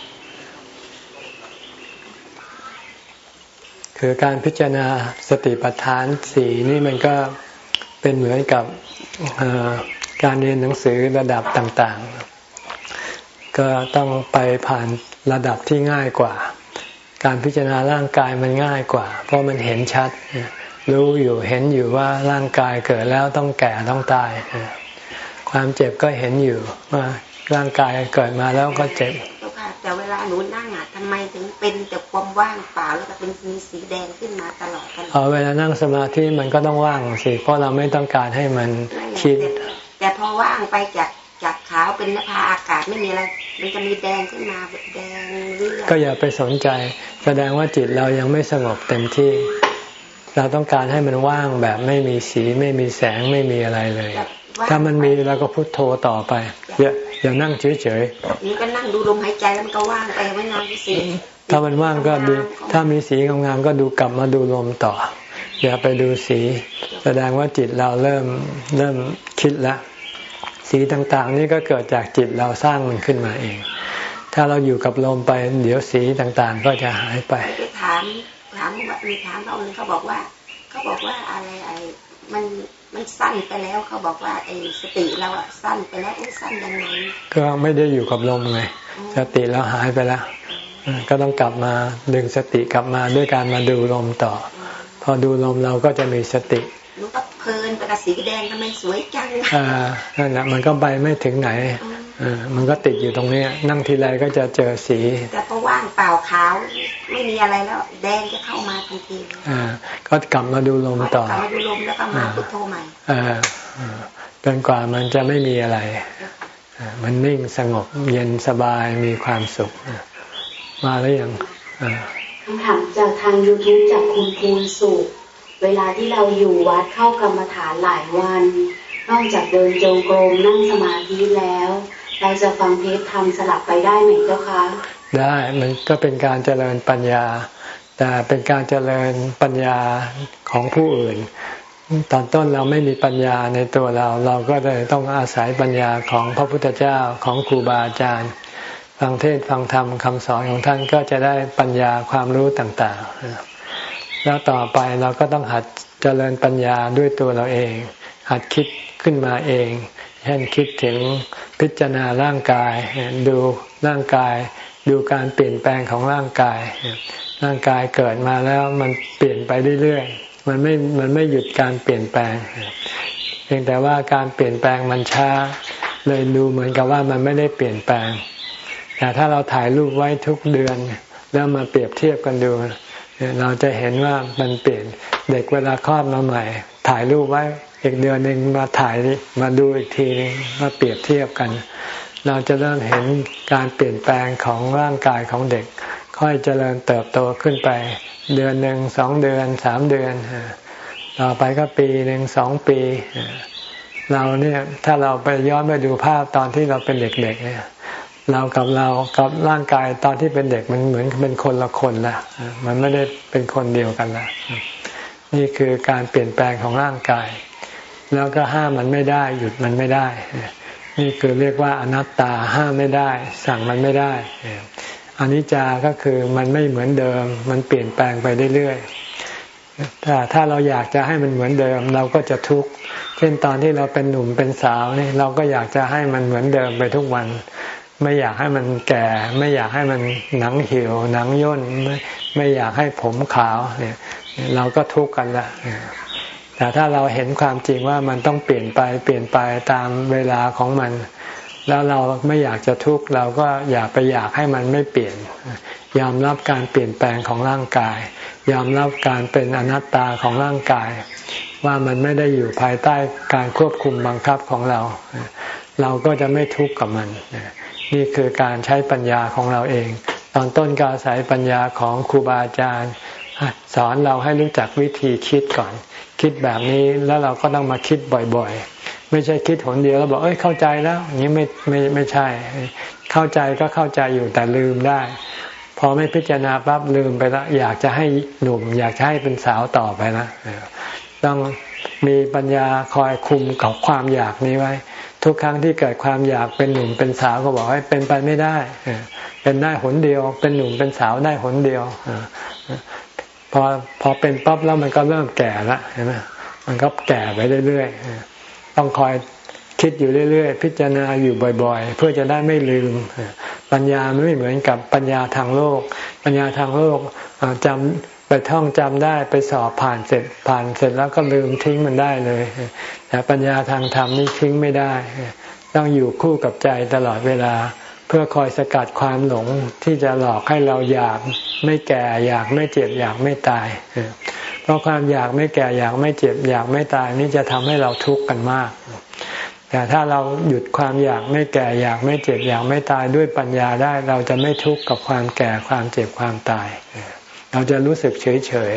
Speaker 1: คือการพิจารณาสติปัฏฐานสี่นี่มันก็เป็นเหมือนกับการเรียนหนังสือระดับต่างๆก็ต้องไปผ่านระดับที่ง่ายกว่าการพิจารณาร่างกายมันง่ายกว่าเพราะมันเห็นชัดรู้อยู่เห็นอยู่ว่าร่างกายเกิดแล้วต้องแก่ต้องตายความเจ็บก็เห็นอยู่ว่าร่างกายเกิดมาแล้วก็เจ็บ
Speaker 2: แต่เวลาหนูนั่งอ่ะทำไมถึงเป็นแต่ความว่างเปล่าแล้วก็เป็นมีสีแดงขึ้นมาตลอดตลอด
Speaker 1: อ๋อเวลานั่งสมาธิมันก็ต้องว่างสิเพราะเราไม่ต้องการให้มันคิด
Speaker 2: แต่แต่พอว่างไปจากจากขาวเป็นนภาอากาศไม่มีอะไรมันจะมีแดงขึ้นมาแบบแดงเรื่อยก็อย่าไปสนใจแสดงว่าจิตเรายังไม่สงบเต็มที่เราต้องการให้มันว่างแบบไม่มีสีไม่มีแสงไม่มีอะไรเลยถ้ามันมีเราก็พุทโธต่อไปอย่าอย่านั่งเฉยๆนี่ก็นั่งดูลมหายใจแล้วมันก็ว่างไปไม่นานก็สีถ้ามันว่างก็ดีถ้ามีสีงามๆก็ดูกลับมาดูลมต่ออย่าไปดูสีแสดงว่าจิตเราเริ่มเริ่มคิดแล้วสีต่างๆนี่ก็เกิดจากจิตเราสร้างมันขึ้นมาเองถ้าเราอยู่กับลมไปเดี๋ยวสีต่างๆก็จะหายไปถามถามว่ามีถามเราเลยเขาบอกว่าเขาบอกว่าอะไรไอ้มันมันสั้นไปแล้วเขาบอกว่าไอ้สติเราอะสั้นไปแล้วสั้นยังไงก็ไม่ได้อยู่กับลมไงสติเราหายไปแล้วก็ต้องกลับมาดึงสติกลับมาด้วยการมาดูลมต่อพอดูลมเราก็จะมีสติมันก็เพลินไปกับสีแดงทำไมสวยจังอ่านั่นแหละมันก็ไปไม่ถึงไหนอ่ามันก็ติดอยู่ตรงนี้นั่งทีไรก็จะเจอสีแต่พอว่างเปล่าขาวไม่มีอะไรแล้วแดงจะเข้ามาทันทีอ่าก็กลับมาดูลมต่อกลับมาดูลมแล้วก็มาพุทโธใหม่อ่าจนกว่ามันจะไม่มีอะไรมันนิ่งสงบเย็นสบายมีความสุขมาแล้วยังคำถามจากทาง ยูทูบ จากคุณภูนสุขเวลาที่เราอยู่วัดเข้ากรรมฐานหลายวันนอกจากเดินจงกรมนั่งสมาธิแล้วเราจะฟังเทปธรรมสลับไปได้ไหมเจ้าคะได้มันก็เป็นการเจริญปัญญาแต่เป็นการเจริญปัญญาของผู้อื่นตอนต้นเราไม่มีปัญญาในตัวเราเราก็เลยต้องอาศัยปัญญาของพระพุทธเจ้าของครูบาอาจารย์ฟังเทศฟังธรรมคำสอนของท่านก็จะได้ปัญญาความรู้ต่างๆแล้วต่อไปเราก็ต้องหัดเจริญปัญญาด้วยตัวเราเองหัดคิดขึ้นมาเองเช่นคิดถึงพิจารณาร่างกายดูร่างกายดูการเปลี่ยนแปลงของร่างกายร่างกายเกิดมาแล้วมันเปลี่ยนไปเรื่อยๆมันไม่มันไม่หยุดการเปลี่ยนแปลงเพียงแต่ว่าการเปลี่ยนแปลงมันช้าเลยดูเหมือนกับว่ามันไม่ได้เปลี่ยนแปลงแต่ถ้าเราถ่ายรูปไว้ทุกเดือนแล้วมาเปรียบเทียบกันดูเราจะเห็นว่ามันเปลี่ยนเด็กเวลาคลอดมาใหม่ถ่ายรูปไว้อีกเดือนหนึ่งมาถ่ายมาดูอีกทีนึงมาเปรียบเทียบกันเราจะเริ่มเห็นการเปลี่ยนแปลงของร่างกายของเด็กค่อยเจริญเติบโตขึ้นไปเดือนหนึ่งสองเดือนสามเดือนต่อไปก็ปีหนึ่งสองปีเราเนี่ยถ้าเราไปย้อนไปดูภาพตอนที่เราเป็นเด็กๆเนี่ยเรากับเรากับร่างกายตอนที่เป็นเด็กมันเหมือนเป็นคนละคนละมันไม่ได้เป็นคนเดียวกันละนี่คือการเปลี่ยนแปลงของร่างกายแล้วก็ห้ามมันไม่ได้หยุดมันไม่ได้นี่คือเรียกว่าอนัตตาห้ามไม่ได้สั่งมันไม่ได้อนิจจาก็คือมันไม่เหมือนเดิมมันเปลี่ยนแปลงไปเรื่อยๆถ้าถ้าเราอยากจะให้มันเหมือนเดิมเราก็จะทุกข์เช่นตอนที่เราเป็นหนุ่มเป็นสาวนี่เราก็อยากจะให้มันเหมือนเดิมไปทุกวันไม่อยากให้มันแก่ไม่อยากให้มันหนังเหี่ยวหนังย่นไม่ไม่อยากให้ผมขาวเนี่ยเราก็ทุกข์กันละแต่ถ้าเราเห็นความจริงว่ามันต้องเปลี่ยนไปเปลี่ยนไปตามเวลาของมันแล้วเราไม่อยากจะทุกข์เราก็อย่าไปอยากให้มันไม่เปลี่ยนยอมรับการเปลี่ยนแปลงของร่างกายยอมรับการเป็นอนัตตาของร่างกายว่ามันไม่ได้อยู่ภายใต้การควบคุมบังคับของเราเราก็จะไม่ทุกข์กับมันนี่คือการใช้ปัญญาของเราเองตอนต้นก็อาศัยปัญญาของครูบาอาจารย์สอนเราให้รู้จักวิธีคิดก่อนคิดแบบนี้แล้วเราก็ต้องมาคิดบ่อยๆไม่ใช่คิดหนเดียวแล้วบอกเอ้ยเข้าใจแล้วอย่างนี้ไม่ไม่ไม่ใช่เข้าใจก็เข้าใจอยู่แต่ลืมได้พอไม่พิจารณาปั๊บลืมไปแล้วอยากจะให้หนุ่มอยากจะให้เป็นสาวต่อไปนะต้องมีปัญญาคอยคุมกับความอยากนี้ไว้ทุกครั้งที่เกิดความอยากเป็นหนุ่มเป็นสาวก็บอกให้เป็นไปไม่ได้เป็นได้หนเดียวเป็นหนุ่มเป็นสาวได้หนเดียวพอพอเป็นปั๊บแล้วมันก็เริ่มแก่ละเห็นไหมมันก็แก่ไปเรื่อยๆต้องคอยคิดอยู่เรื่อยๆพิจารณาอยู่บ่อยๆเพื่อจะได้ไม่ลืมปัญญาไม่เหมือนกับปัญญาทางโลกปัญญาทางโลกจำไปท่องจำได้ไปสอบผ่านเสร็จผ่านเสร็จแล้วก็ลืมทิ้งมันได้เลยแต่ปัญญาทางธรรมนี่ทิ้งไม่ได้ต้องอยู่คู่กับใจตลอดเวลาเพื่อคอยสกัดความหลงที่จะหลอกให้เราอยากไม่แก่อยากไม่เจ็บอยากไม่ตายเพราะความอยากไม่แก่อยากไม่เจ็บอยากไม่ตายนี่จะทำให้เราทุกข์กันมาก
Speaker 1: แต่ถ้าเราหยุดความอยากไม่แก่อยากไม่เจ็บอยากไม่ตายด้วยปัญญาได้เราจะไม่ทุกข์กับความแก่ความเจ็บความตายเราจะรู้สึกเฉยเฉย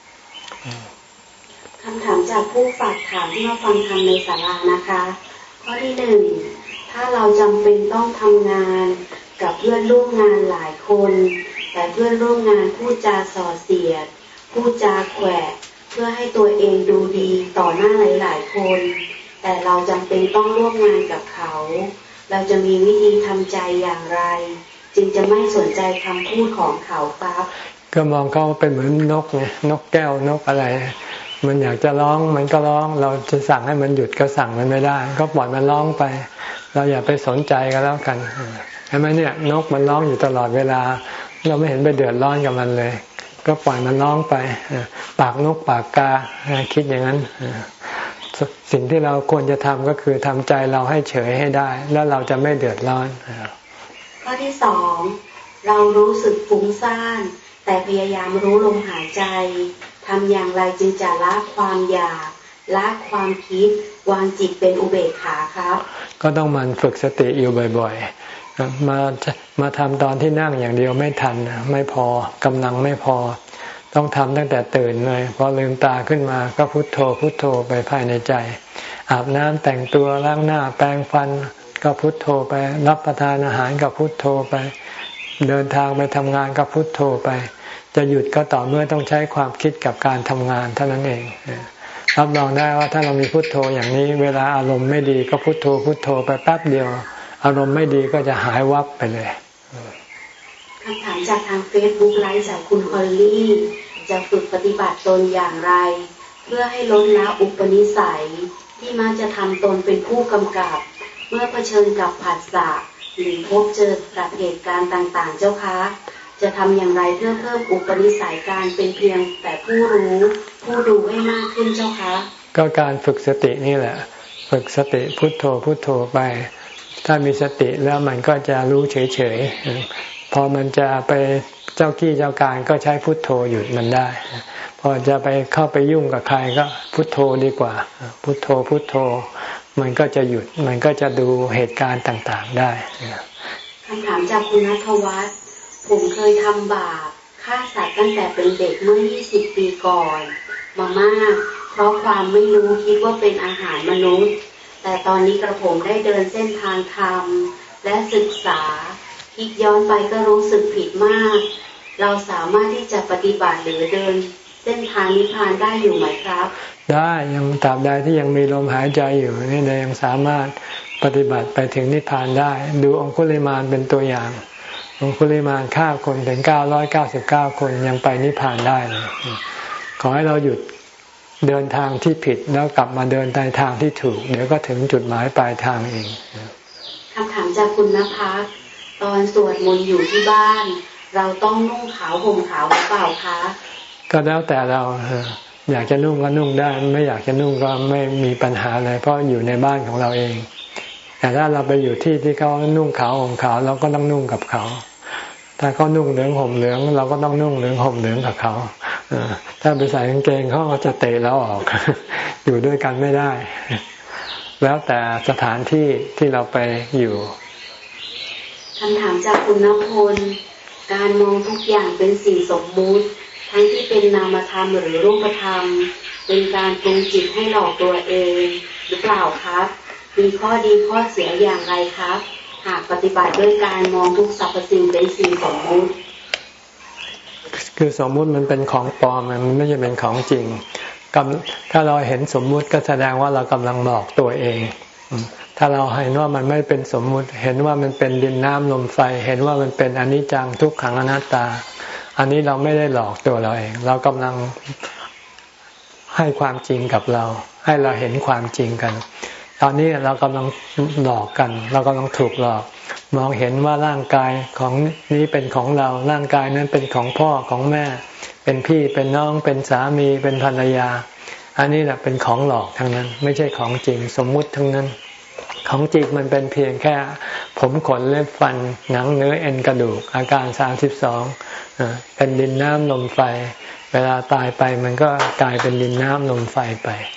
Speaker 4: คำถามจากผู้ฝากถามที่มาฟังธรรมในศาลานะคะข้อที่หนึ่งถ้าเราจำเป็นต้องทำงานกับเพื่อนร่วมงานหลายคนแต่เพื่อนร่วมงานพูดจาส่อเสียดพูดจาแขวะเพื่อให้ตัวเองดูดีต่อหน้าหลายๆคนแต่เราจำเป็นต้องร่วมงานกับเขาเราจะมีวิธีทำใจอย่างไรจึงจะไม่สนใจคำพูดของเขาครับ
Speaker 1: ก็มองเขาเป็นเหมือนนกไงนกแก้วนกอะไรมันอยากจะร้องมันก็ร้องเราจะสั่งให้มันหยุดก็สั่งมันไม่ได้ก็ปล่อยมันร้องไปเราอย่าไปสนใจก็แล้วกันใช่ไหมเนี่ยนกมันร้องอยู่ตลอดเวลาเราไม่เห็นไปเดือดร้อนกับมันเลยก็ปล่อยมันร้องไปปากนกปากกาคิดอย่างนั้นสิ่งที่เราควรจะทำก็คือทำใจเราให้เฉยให้ได้แล้วเราจะไม่เดือดร้อน
Speaker 4: ข้อที่สองเรารู้สึกฟุ้งซ่านแต่พยายามรู้ลมหายใจทำอย่างไรจึงจะละความอยากละความคิดวางจิตเป็นอุเบกขาครับ
Speaker 1: ก็ต้องมันฝึกสติอยู่บ่อยๆมามาทำตอนที่นั่งอย่างเดียวไม่ทันไม่พอกำลังไม่พอต้องทำตั้งแต่ตื่นเลยพอลืมตาขึ้นมาก็พุทโธพุทโธไปภายในใจอาบน้ำแต่งตัวล้างหน้าแปรงฟันก็พุทโธไปรับประทานอาหารก็พุทโธไปเดินทางไปทำงานก็พุทโธไปจะหยุดก็ต่อเมื่อต้องใช้ความคิดกับการทำงานเท่านั้นเองรับรองได้ว่าถ้าเรามีพุทโธอย่างนี้เวลาอารมณ์ไม่ดีก็พุทโธพุทโธไปแป๊บเดียวอารมณ์ไม่ดีก็จะหายวับไปเลย
Speaker 4: คำถามจากทางเฟซบุ๊กไลฟ์จากคุณฮอลลี่จะฝึกปฏิบัติตนอย่างไรเพื่อให้ลดละอุปนิสัยที่มักจะทำตนเป็นผู้กำกับเมื่อเผชิญกับผัสสะหรือพบเจอกับเหตุการณ์ต่างๆเจ้าคะจะทำอย่างไรเพื่อเพิ่มอุปนิสัยการเป็นเพียงแต่ผู้รู้ผู้ดูให้มากขึ้นเจ้าคะ
Speaker 1: ก็การฝึกสตินี่แหละฝึกสติพุทโธพุทโธไปถ้ามีสติแล้วมันก็จะรู้เฉยๆพอมันจะไปเจ้ากี้เจ้าการก็ใช้พุทโธหยุดมันได้พอจะไปเข้าไปยุ่งกับใครก็พุทโธดีกว่าพุทโธพุทโธมันก็จะหยุดมันก็จะดูเหตุการณ์ต่างๆได้
Speaker 4: คำถามจากคุณณัฐวัฒน์ผมเคยทำบาปฆ่าสัตว์ตั้งแต่เป็นเด็กเมื่อยี่สิบปีก่อนมามากเพราะความไม่รู้คิดว่าเป็นอาหารมนุษย์แต่ตอนนี้กระผมได้เดินเส้นทางธรรมและศึกษาคิดย้อนไปก็รู้สึกผิดมากเราสามารถที่จะปฏิบัติหรือเดินเส้นทางนิพพานได้อยู่ไหมครับ
Speaker 1: ได้ยังตราบใดที่ยังมีลมหายใจอยู่นี่เรายังสามารถปฏิบัติไปถึงนิพพานได้ดูองคุลิมานเป็นตัวอย่างองคุลิมานฆ่าคนถึงเก้าร้อยเก้าสิบเก้าคนยังไปนิพพานได้เลยขอให้เราหยุดเดินทางที่ผิดแล้วกลับมาเดินในทางที่ถูกเดี๋ยวก็ถึงจุดหมายปลายทางเอง
Speaker 4: คำถามจากคุณณภัสตอนสวดมนต์อยู่ที่บ้านเราต้องนุ่งขาวห่มขาวหรือเปล่าคะ
Speaker 1: ก็แล้วแต่เราอยากจะนุ่งก็นุ่งได้ไม่อยากจะนุ่งก็ไม่มีปัญหาอะไรเพราะอยู่ในบ้านของเราเองแต่ถ้าเราไปอยู่ที่ที่เขานุ่งขาวห่มขาวเราก็ต้องนุ่งกับเขาถ้าเขานุ่งเหลืองห่มเหลืองเราก็ต้องนุ่งเหลืองห่มเหลืองกับเขาถ้าไปใส่กางเกงเขาก็จะเตะเราออกอยู่ด้วยกันไม่ได้แล้วแต่สถานที่ที่เราไปอยู่
Speaker 4: คำถามจากคุณณพลการมองทุกอย่างเป็นสิ่งสมมุติทั้งที่เป็นนามธรรมหรือรูปธรรมเป็นการปรุงจิตให้หลอกตัวเองหรือเปล่าครับมีข้อดีข้อเสียอย่างไรครับหากปฏิบัติด้วยการมองทุกสรรพสิ่งเป็นสิ่งสมมุติ
Speaker 1: คือสมมุติมันเป็นของปลอมมันไม่ใช่เป็นของจริงถ้าเราเห็นสมมุติก็แสดงว่าเรากำลังหลอกตัวเองถ้าเราเห็นว่ามันไม่เป็นสมมุติเห็นว่ามันเป็นดินน้ำลมไฟเห็นว่ามันเป็นอนิจจังทุกขังอนัตตาอันนี้เราไม่ได้หลอกตัวเราเองเรากำลังให้ความจริงกับเราให้เราเห็นความจริงกันตอนนี้เรากำลังหลอกกันเรากำลังถูกหลอกมองเห็นว่าร่างกายของนี้เป็นของเราร่างกายนั้นเป็นของพ่อของแม่เป็นพี่เป็นน้องเป็นสามีเป็นภรรยาอันนี้แหละเป็นของหลอกทั้งนั้นไม่ใช่ของจริงสมมุติทั้งนั้นของจริงมันเป็นเพียงแค่ผมขนเล็บฟันหนังเนื้อเอ็นกระดูกอาการสามสิบสองเป็นดินน้ำลมไฟเวลาตายไปมันก็กลายเป็นดินน้ำลมไฟไป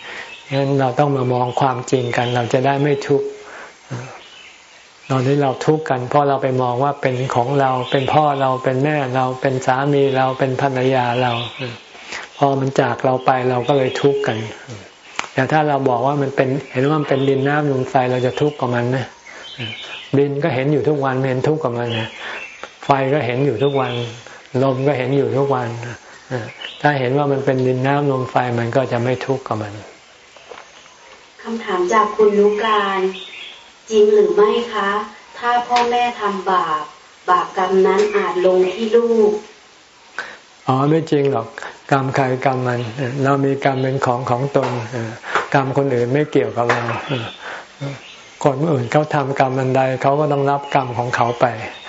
Speaker 1: งั้นเราต้องมามองความจริงกันเราจะได้ไม่ทุกข์ตอนนี้เราทุกข์กันเพราะเราไปมองว่าเป็นของเราเป็นพ่อเราเป็นแม่เราเป็นสามีเราเป็นภรรยาเราพอมันจากเราไปเราก็เลยทุกข์กันแต่ถ้าเราบอกว่ามันเป็นเห็นว่ามันเป็นดินน้ำลมไฟเราจะทุกข์กับมันนะดินก็เห็นอยู่ทุกวันไม่เห็นทุกข์กับมันนะไฟก็เห็นอยู่ทุกวันลมก็เห็นอยู่ทุกวันถ้าเห็นว่ามันเป็นดินน้ำลมไฟมันก็จะไม่ทุกข์กับมัน
Speaker 4: คำถามจากคุณนุการจริงหรือไม่คะถ้าพ่อแม่ทำบาปบาปกรรมนั้นอาจลงที่ลูก
Speaker 1: อ๋อไม่จริงหรอกกรรมใครกรรมมันเรามีกรรมเป็นของของตนกรรมคนอื่นไม่เกี่ยวกับเราคนอื่นเขาทำกรรมอันใดเขาก็ต้องรับกรรมของเขาไป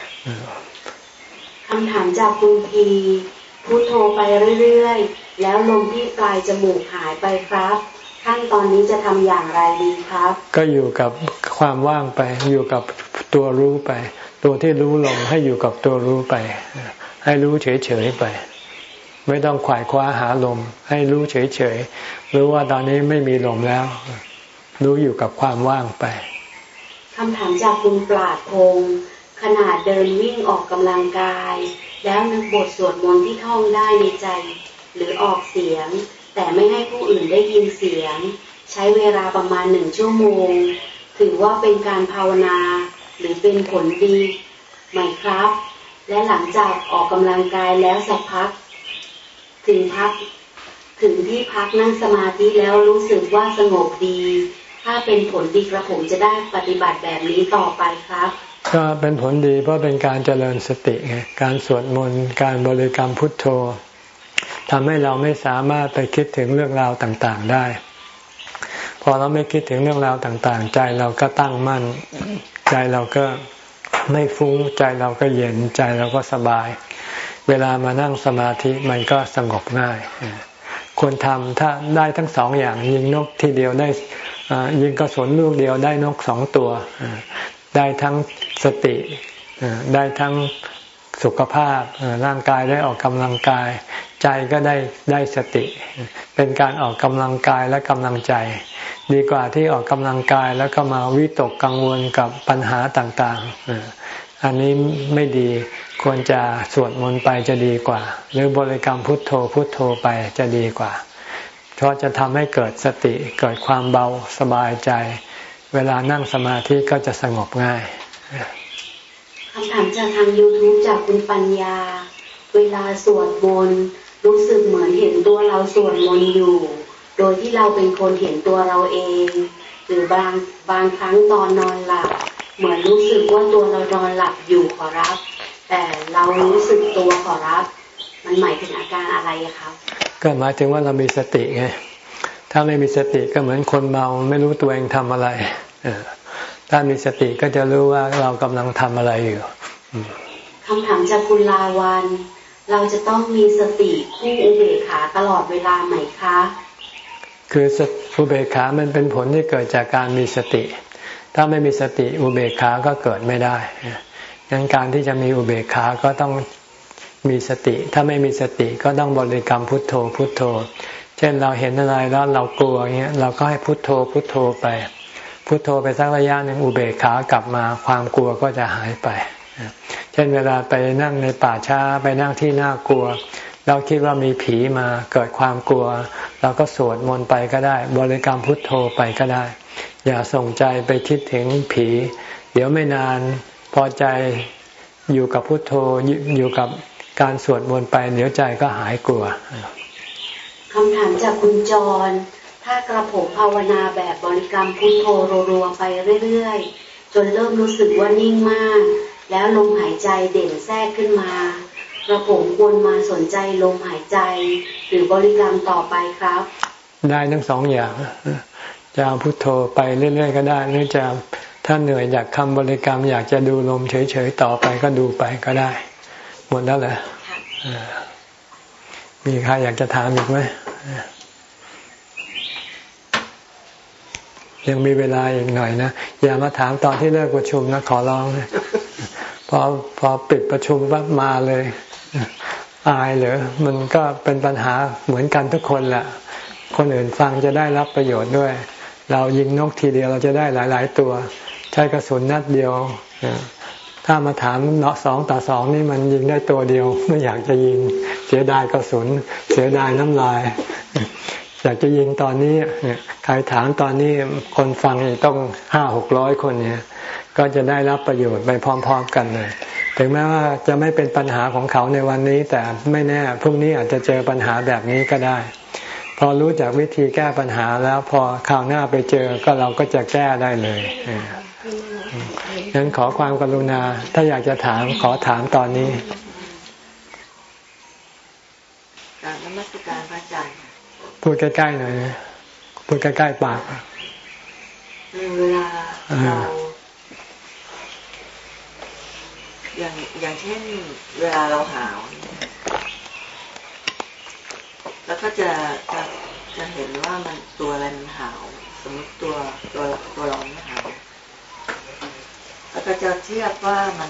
Speaker 4: คำถามจากคุณพีพุทโธไปเรื่อยๆแล้วลมที่ปลายจมูกหายไปครับขั้นตอนนี้จะทำอย่างไรดีครับ
Speaker 1: ก็อยู่กับความว่างไปอยู่กับตัวรู้ไปตัวที่รู้ลมให้อยู่กับตัวรู้ไปให้รู้เฉยๆไปไม่ต้องขวายคว้าหาลมให้รู้เฉยๆรู้ว่าตอนนี้ไม่มีลมแล้วรู้อยู่กับความว่างไป
Speaker 4: คำถามจากคุณปราดพงศ์ขนาดเดินวิ่งออกกำลังกายแล้วนึกบทสวดมนต์ที่ท่องได้ในใจหรือออกเสียงแต่ไม่ให้ผู้อื่นได้ยินเสียงใช้เวลาประมาณหนึ่งชั่วโมงถือว่าเป็นการภาวนาหรือเป็นผลดีไหมครับและหลังจากออกกำลังกายแล้วสักพักถึงพักถึงที่พักนั่งสมาธิแล้วรู้สึกว่าสงบดีถ้าเป็นผลดีกระผมจะได้ปฏิบัติแบบนี้ต่อไปครับ
Speaker 1: ก็เป็นผลดีเพราะเป็นการเจริญสติไงการสวดมนต์การบริกรรมพุทโธทำให้เราไม่สามารถไปคิดถึงเรื่องราวต่างๆได้พอเราไม่คิดถึงเรื่องราวต่างๆใจเราก็ตั้งมั่นใจเราก็ไม่ฟุ้งใจเราก็เย็นใจเราก็สบายเวลามานั่งสมาธิมันก็สงบง่ายควรทำถ้าได้ทั้งสองอย่างยิงนกทีเดียวได้ยิงกระสุนลูกเดียวได้นกสองตัวได้ทั้งสติได้ทั้งสุขภาพร่างกายได้ออกกำลังกายใจก็ได้ได้สติเป็นการออกกำลังกายและกำลังใจดีกว่าที่ออกกำลังกายแล้วก็มาวิตกกังวลกับปัญหาต่างๆอันนี้ไม่ดีควรจะสวดมนต์ไปจะดีกว่าหรือบริกรรมพุทโธพุทโธไปจะดีกว่าเพราะจะทำให้เกิดสติเกิดความเบาสบายใจเวลานั่งสมาธิก็จะสงบง่าย
Speaker 4: คำถามจากทาง YouTube จากคุณปัญญาเวลาสวดมนต์รู้สึกเหมือนเห็นตัวเราสวดมนต์อยู่โดยที่เราเป็นคนเห็นตัวเราเองหรือบางบางครั้งตอนนอนหลับเหมือนรู้สึกว่าตัวเรานอนหลับอยู่ขอรับแต่เรารู้สึกตัวขอรับมันหมายถึงอาการอะไรครับ
Speaker 1: ก็หมายถึงว่าเรามีสติไงถ้าไม่มีสติก็เหมือนคนเมาไม่รู้ตัวเองทำอะไรถ้ามีสติก็จะรู้ว่าเรากำลังทำอะไรอยู่
Speaker 4: คำถามจากคุณลาวันเราจะต้องมีสติคู่อุเบกขาตลอดเวลาไหมคะ
Speaker 1: คืออุเบกขามันเป็นผลที่เกิดจากการมีสติถ้าไม่มีสติอุเบกขาก็เกิดไม่ได้ดังนั้นการที่จะมีอุเบกขาก็ต้องมีสติถ้าไม่มีสติก็ต้องบริกรรมพุทโธพุทโธเช่นเราเห็นอะไรแล้วเรากลัวอย่างเงี้ยเราก็ให้พุทโธพุทโธไปพุทโธไปสักระยะหนึ่งอุเบกขากลับมาความกลัวก็จะหายไปเช่นเวลาไปนั่งในป่าช้าไปนั่งที่น่ากลัวเราคิดว่ามีผีมาเกิดความกลัวเราก็สวดมนต์ไปก็ได้บริกรรมพุทโธไปก็ได้อย่าส่งใจไปคิดถึงผีเดี๋ยวไม่นานพอใจอยู่กับพุทโธอยู่กับการสวดมนต์ไปเดี๋ยวใจก็หายกลัว
Speaker 4: คำถามจากคุณจรถ้ากระผมภาวนาแบบบริกรรมพุทโธรัวๆไปเรื่อยๆจนเริ่มรู้สึกว่านิ่งมากแล้วลมหายใจเด่นแทรกขึ้นมากระผมควรมาสนใจลมหายใจหรือบริกรรมต่อไปครับ
Speaker 1: ได้ทั้งสองอย่างจะเอาพุทโธไปเรื่อยๆก็ได้หรือจะถ้าเหนื่อยอยากคำบริกรรมอยากจะดูลมเฉยๆต่อไปก็ดูไปก็ได้หมดแล้วเหรอมีใครอยากจะถามอีกไหมยังมีเวลาอีกหน่อยนะอย่ามาถามตอนที่เลิกประชุมนะขอร้องนะพอพอปิดประชุมปั๊บมาเลยอายเหรอมันก็เป็นปัญหาเหมือนกันทุกคนแหละคนอื่นฟังจะได้รับประโยชน์ด้วยเรายิงนกทีเดียวเราจะได้หลายๆตัวใช้กระสุนนัดเดียวถ้ามาถามเนาะสองต่อสองนี่มันยิงได้ตัวเดียวไม่อยากจะยิงเสียดายกระสุนเสียดายน้ำลายอยากจะยิงตอนนี้ใครถามตอนนี้คนฟังต้องห้าหกร้อยคนเนี่ยก็จะได้รับประโยชน์ไปพร้อมๆกันเลยถึงแม้ว่าจะไม่เป็นปัญหาของเขาในวันนี้แต่ไม่แน่พรุ่งนี้อาจจะเจอปัญหาแบบนี้ก็ได้พอรู้จักวิธีแก้ปัญหาแล้วพอคราวหน้าไปเจอก็เราก็จะแก้ได้เลยฉะนั้นขอความกรุณาถ้าอยากจะถามขอถามตอนนี้
Speaker 5: การนมัสการพระอาจารย์
Speaker 1: พูดใกล้ๆหน่อยนะพูดใกล้ๆปาก
Speaker 5: เวลาเราอย่างอย่างเช่นเวลาเราหาวแล้วก็จะจะจะเห็นว่ามันตัวอะไรมันหาวสมมติตัวตัวตัวเราไม่หาวแล้วก็จะเทียบว่ามัน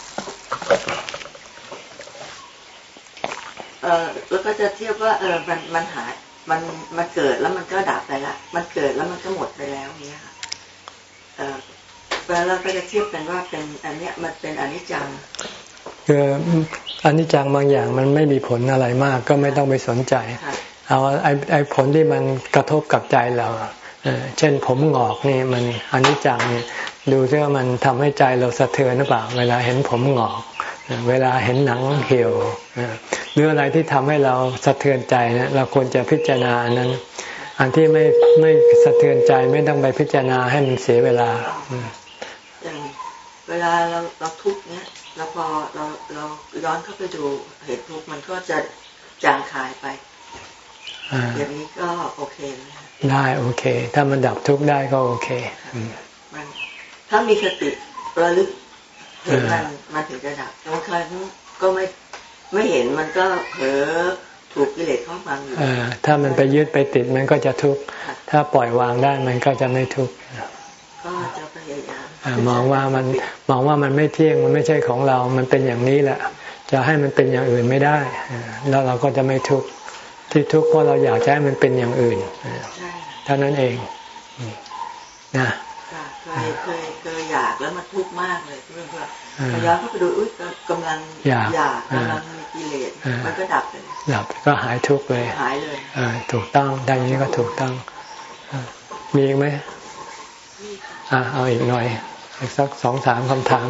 Speaker 5: เออแล้วก็จะเทียบว่าเออมันมันหายมันมันเกิดแล้วมันก็ดับไปละมันเกิดแล้วมันก็หมดไปแล้วเนี้ยค่ะเออแล้วเราก็จะเทียบกันว่าเป็นอันเนี้ยมันเป็นอนิจจัง
Speaker 1: คืออนิจจังบางอย่างมันไม่มีผลอะไรมากก็ไม่ต้องไปสนใจเอาไอ้ไอ้ผลที่มันกระทบกับใจเราเช่นผมหงอกนี่มันอนิจจังนี่ดูซิว่ามันทำให้ใจเราสะเทือนหรือเปล่าเวลาเห็นผมหงอกเวลาเห็นหนังเหี่ยวหรืออะไรที่ทำให้เราสะเทือนใจนะเราควรจะพิจารณาอันนั้นอันที่ไม่ไม่สะเทือนใจไม่ต้องไปพิจารณาให้มันเสียเวลา
Speaker 5: อย่างเวลาเราเราทุกข์เนี้ยแล้วพอเราเราย้อนเข้าไปดูเหตุทุกข์มันก็จะจางคายไปอย่างนี้ก็โอเคเลย
Speaker 1: ได้โอเคถ้ามันดับทุกข์ได้ก็โอเค
Speaker 5: มันถ้ามีสติระลึกเห็นมันมันถึงจะดับบางครั้งก็ไม่ไม่เห็นมันก็เผลอถูกกิเลสเข้ามาอยู่
Speaker 1: ถ้ามันไปยึดไปติดมันก็จะทุกข์ถ้าปล่อยวางได้มันก็จะไม่ทุกข์
Speaker 5: ก็จะพยายาม
Speaker 1: มองว่ามันมองว่ามันไม่เที่ยงมันไม่ใช่ของเรามันเป็นอย่างนี้แหละจะให้มันเป็นอย่างอื่นไม่ได้แล้วเราก็จะไม่ทุกข์ที่ทุกข์เพราะเราอยากให้มันเป็นอย่างอื่นเท่านั้นเองนะ
Speaker 5: เคยเคยเคยอยากแล้วมันทุกข์มากเลยเพื่อนเพื่อนพยายามเข้าไปดูอุ้ยกำลังอยากกำลังมีกิเลสมันก็ดับเลย
Speaker 1: ดับก็หายทุกข์เลย
Speaker 5: หายเลย
Speaker 1: ถูกต้องดังนี้ก็ถูกต้องมีอีกไหมอ่ะเอาอีกหน่อยอีกสักสองสามคำถาม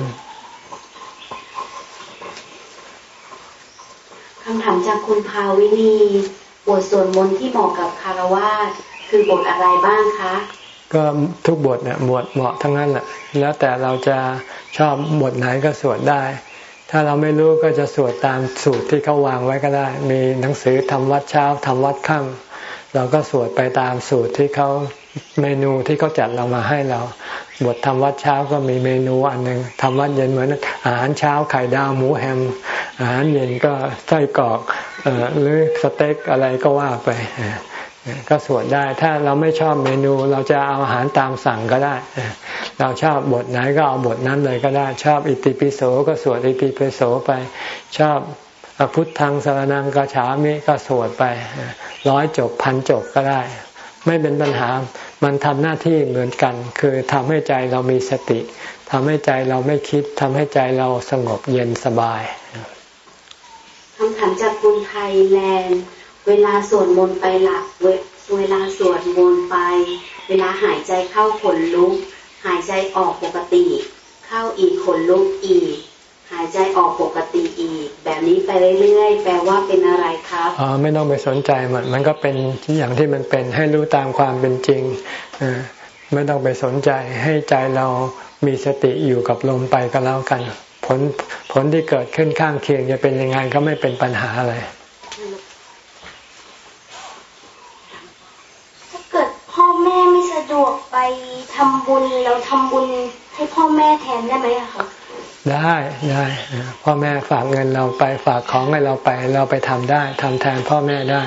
Speaker 4: คำถามจากคุณภาวินีบทสวดมนต์ที่เหมาะกับคารวะคือบทอะไรบ้างคะ
Speaker 1: ก็ทุกบทเนี่ยบทเหมาะทั้งนั้นแหละแล้วแต่เราจะชอบบทไหนก็สวดได้ถ้าเราไม่รู้ก็จะสวดตามสูตรที่เขาวางไว้ก็ได้มีหนังสือทำวัดเช้าทำวัดค่ำเราก็สวดไปตามสูตรที่เขาเมนูที่เขาจัดเรามาให้เราบททำวัดเช้าก็มีเมนูอันหนึ่งทำวัดเย็นเหมือนอาหารเช้าไข่ดาวหมูแฮมอาหารเย็นก็ไส้กรอกหรือสเต็กอะไรก็ว่าไปก็สวดได้ถ้าเราไม่ชอบเมนูเราจะเอาอาหารตามสั่งก็ได้เราชอบบทไหนก็เอาบทนั้นเลยก็ได้ชอบอิติปิโสก็สวดอิติปิโสไปชอบพุทธังสรณังกัจฉามิก็สวดไปร้อยจบพันจบก็ได้ไม่เป็นปัญหามันทำหน้าที่เหมือนกันคือทำให้ใจเรามีสติทำให้ใจเราไม่คิดทำให้ใจเราสงบเย็นสบาย
Speaker 4: คำถามจากคุณไทยแลนด์เวลาสวดมนต์ไปหลับเวลาสวดมนต์ไปเวลาหายใจเข้าขนลุกหายใจออกปกติเข้าอีกขนลุกอีกหายใจออกปกติอีกแบบนี้ไปเรื่อยๆแปลว่าเป็นอะไรครับ
Speaker 1: อ๋อไม่ต้องไปสนใจมันมันก็เป็นอย่างที่มันเป็นให้รู้ตามความเป็นจริงไม่ต้องไปสนใจให้ใจเรามีสติอยู่กับลมไปก็แล้วกันผลผลที่เกิดขึ้นข้างเคียงจะเป็นยังไงก็ไม่เป็นปัญหาอะไร
Speaker 4: ถ้าเกิดพ่อแม่ไม่สะดวกไปทำบุญเราทำบุญให้พ่อแม่แทนได้ไหมคะ
Speaker 1: ได้ได้พ่อแม่ฝากเงินเราไปฝากของให้เราไปเราไปทำได้ทำแทนพ่อแม่ได้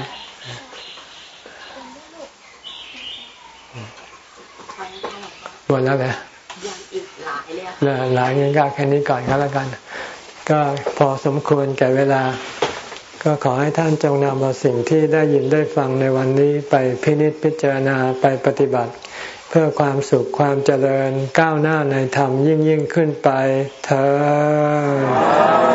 Speaker 1: หมดแล้วเหรอ
Speaker 5: ยังอีกหลายเลย
Speaker 1: หลายงั้นก็แค่นี้ก่อนก็แล้วกันก็พอสมควรแก่เวลาก็ขอให้ท่านจงนำเอาสิ่งที่ได้ยินได้ฟังในวันนี้ไปพินิจพิจารณาไปปฏิบัติเพื่อความสุขความเจริญก้าวหน้าในธรรมยิ่งยิ่งขึ้นไปเถิด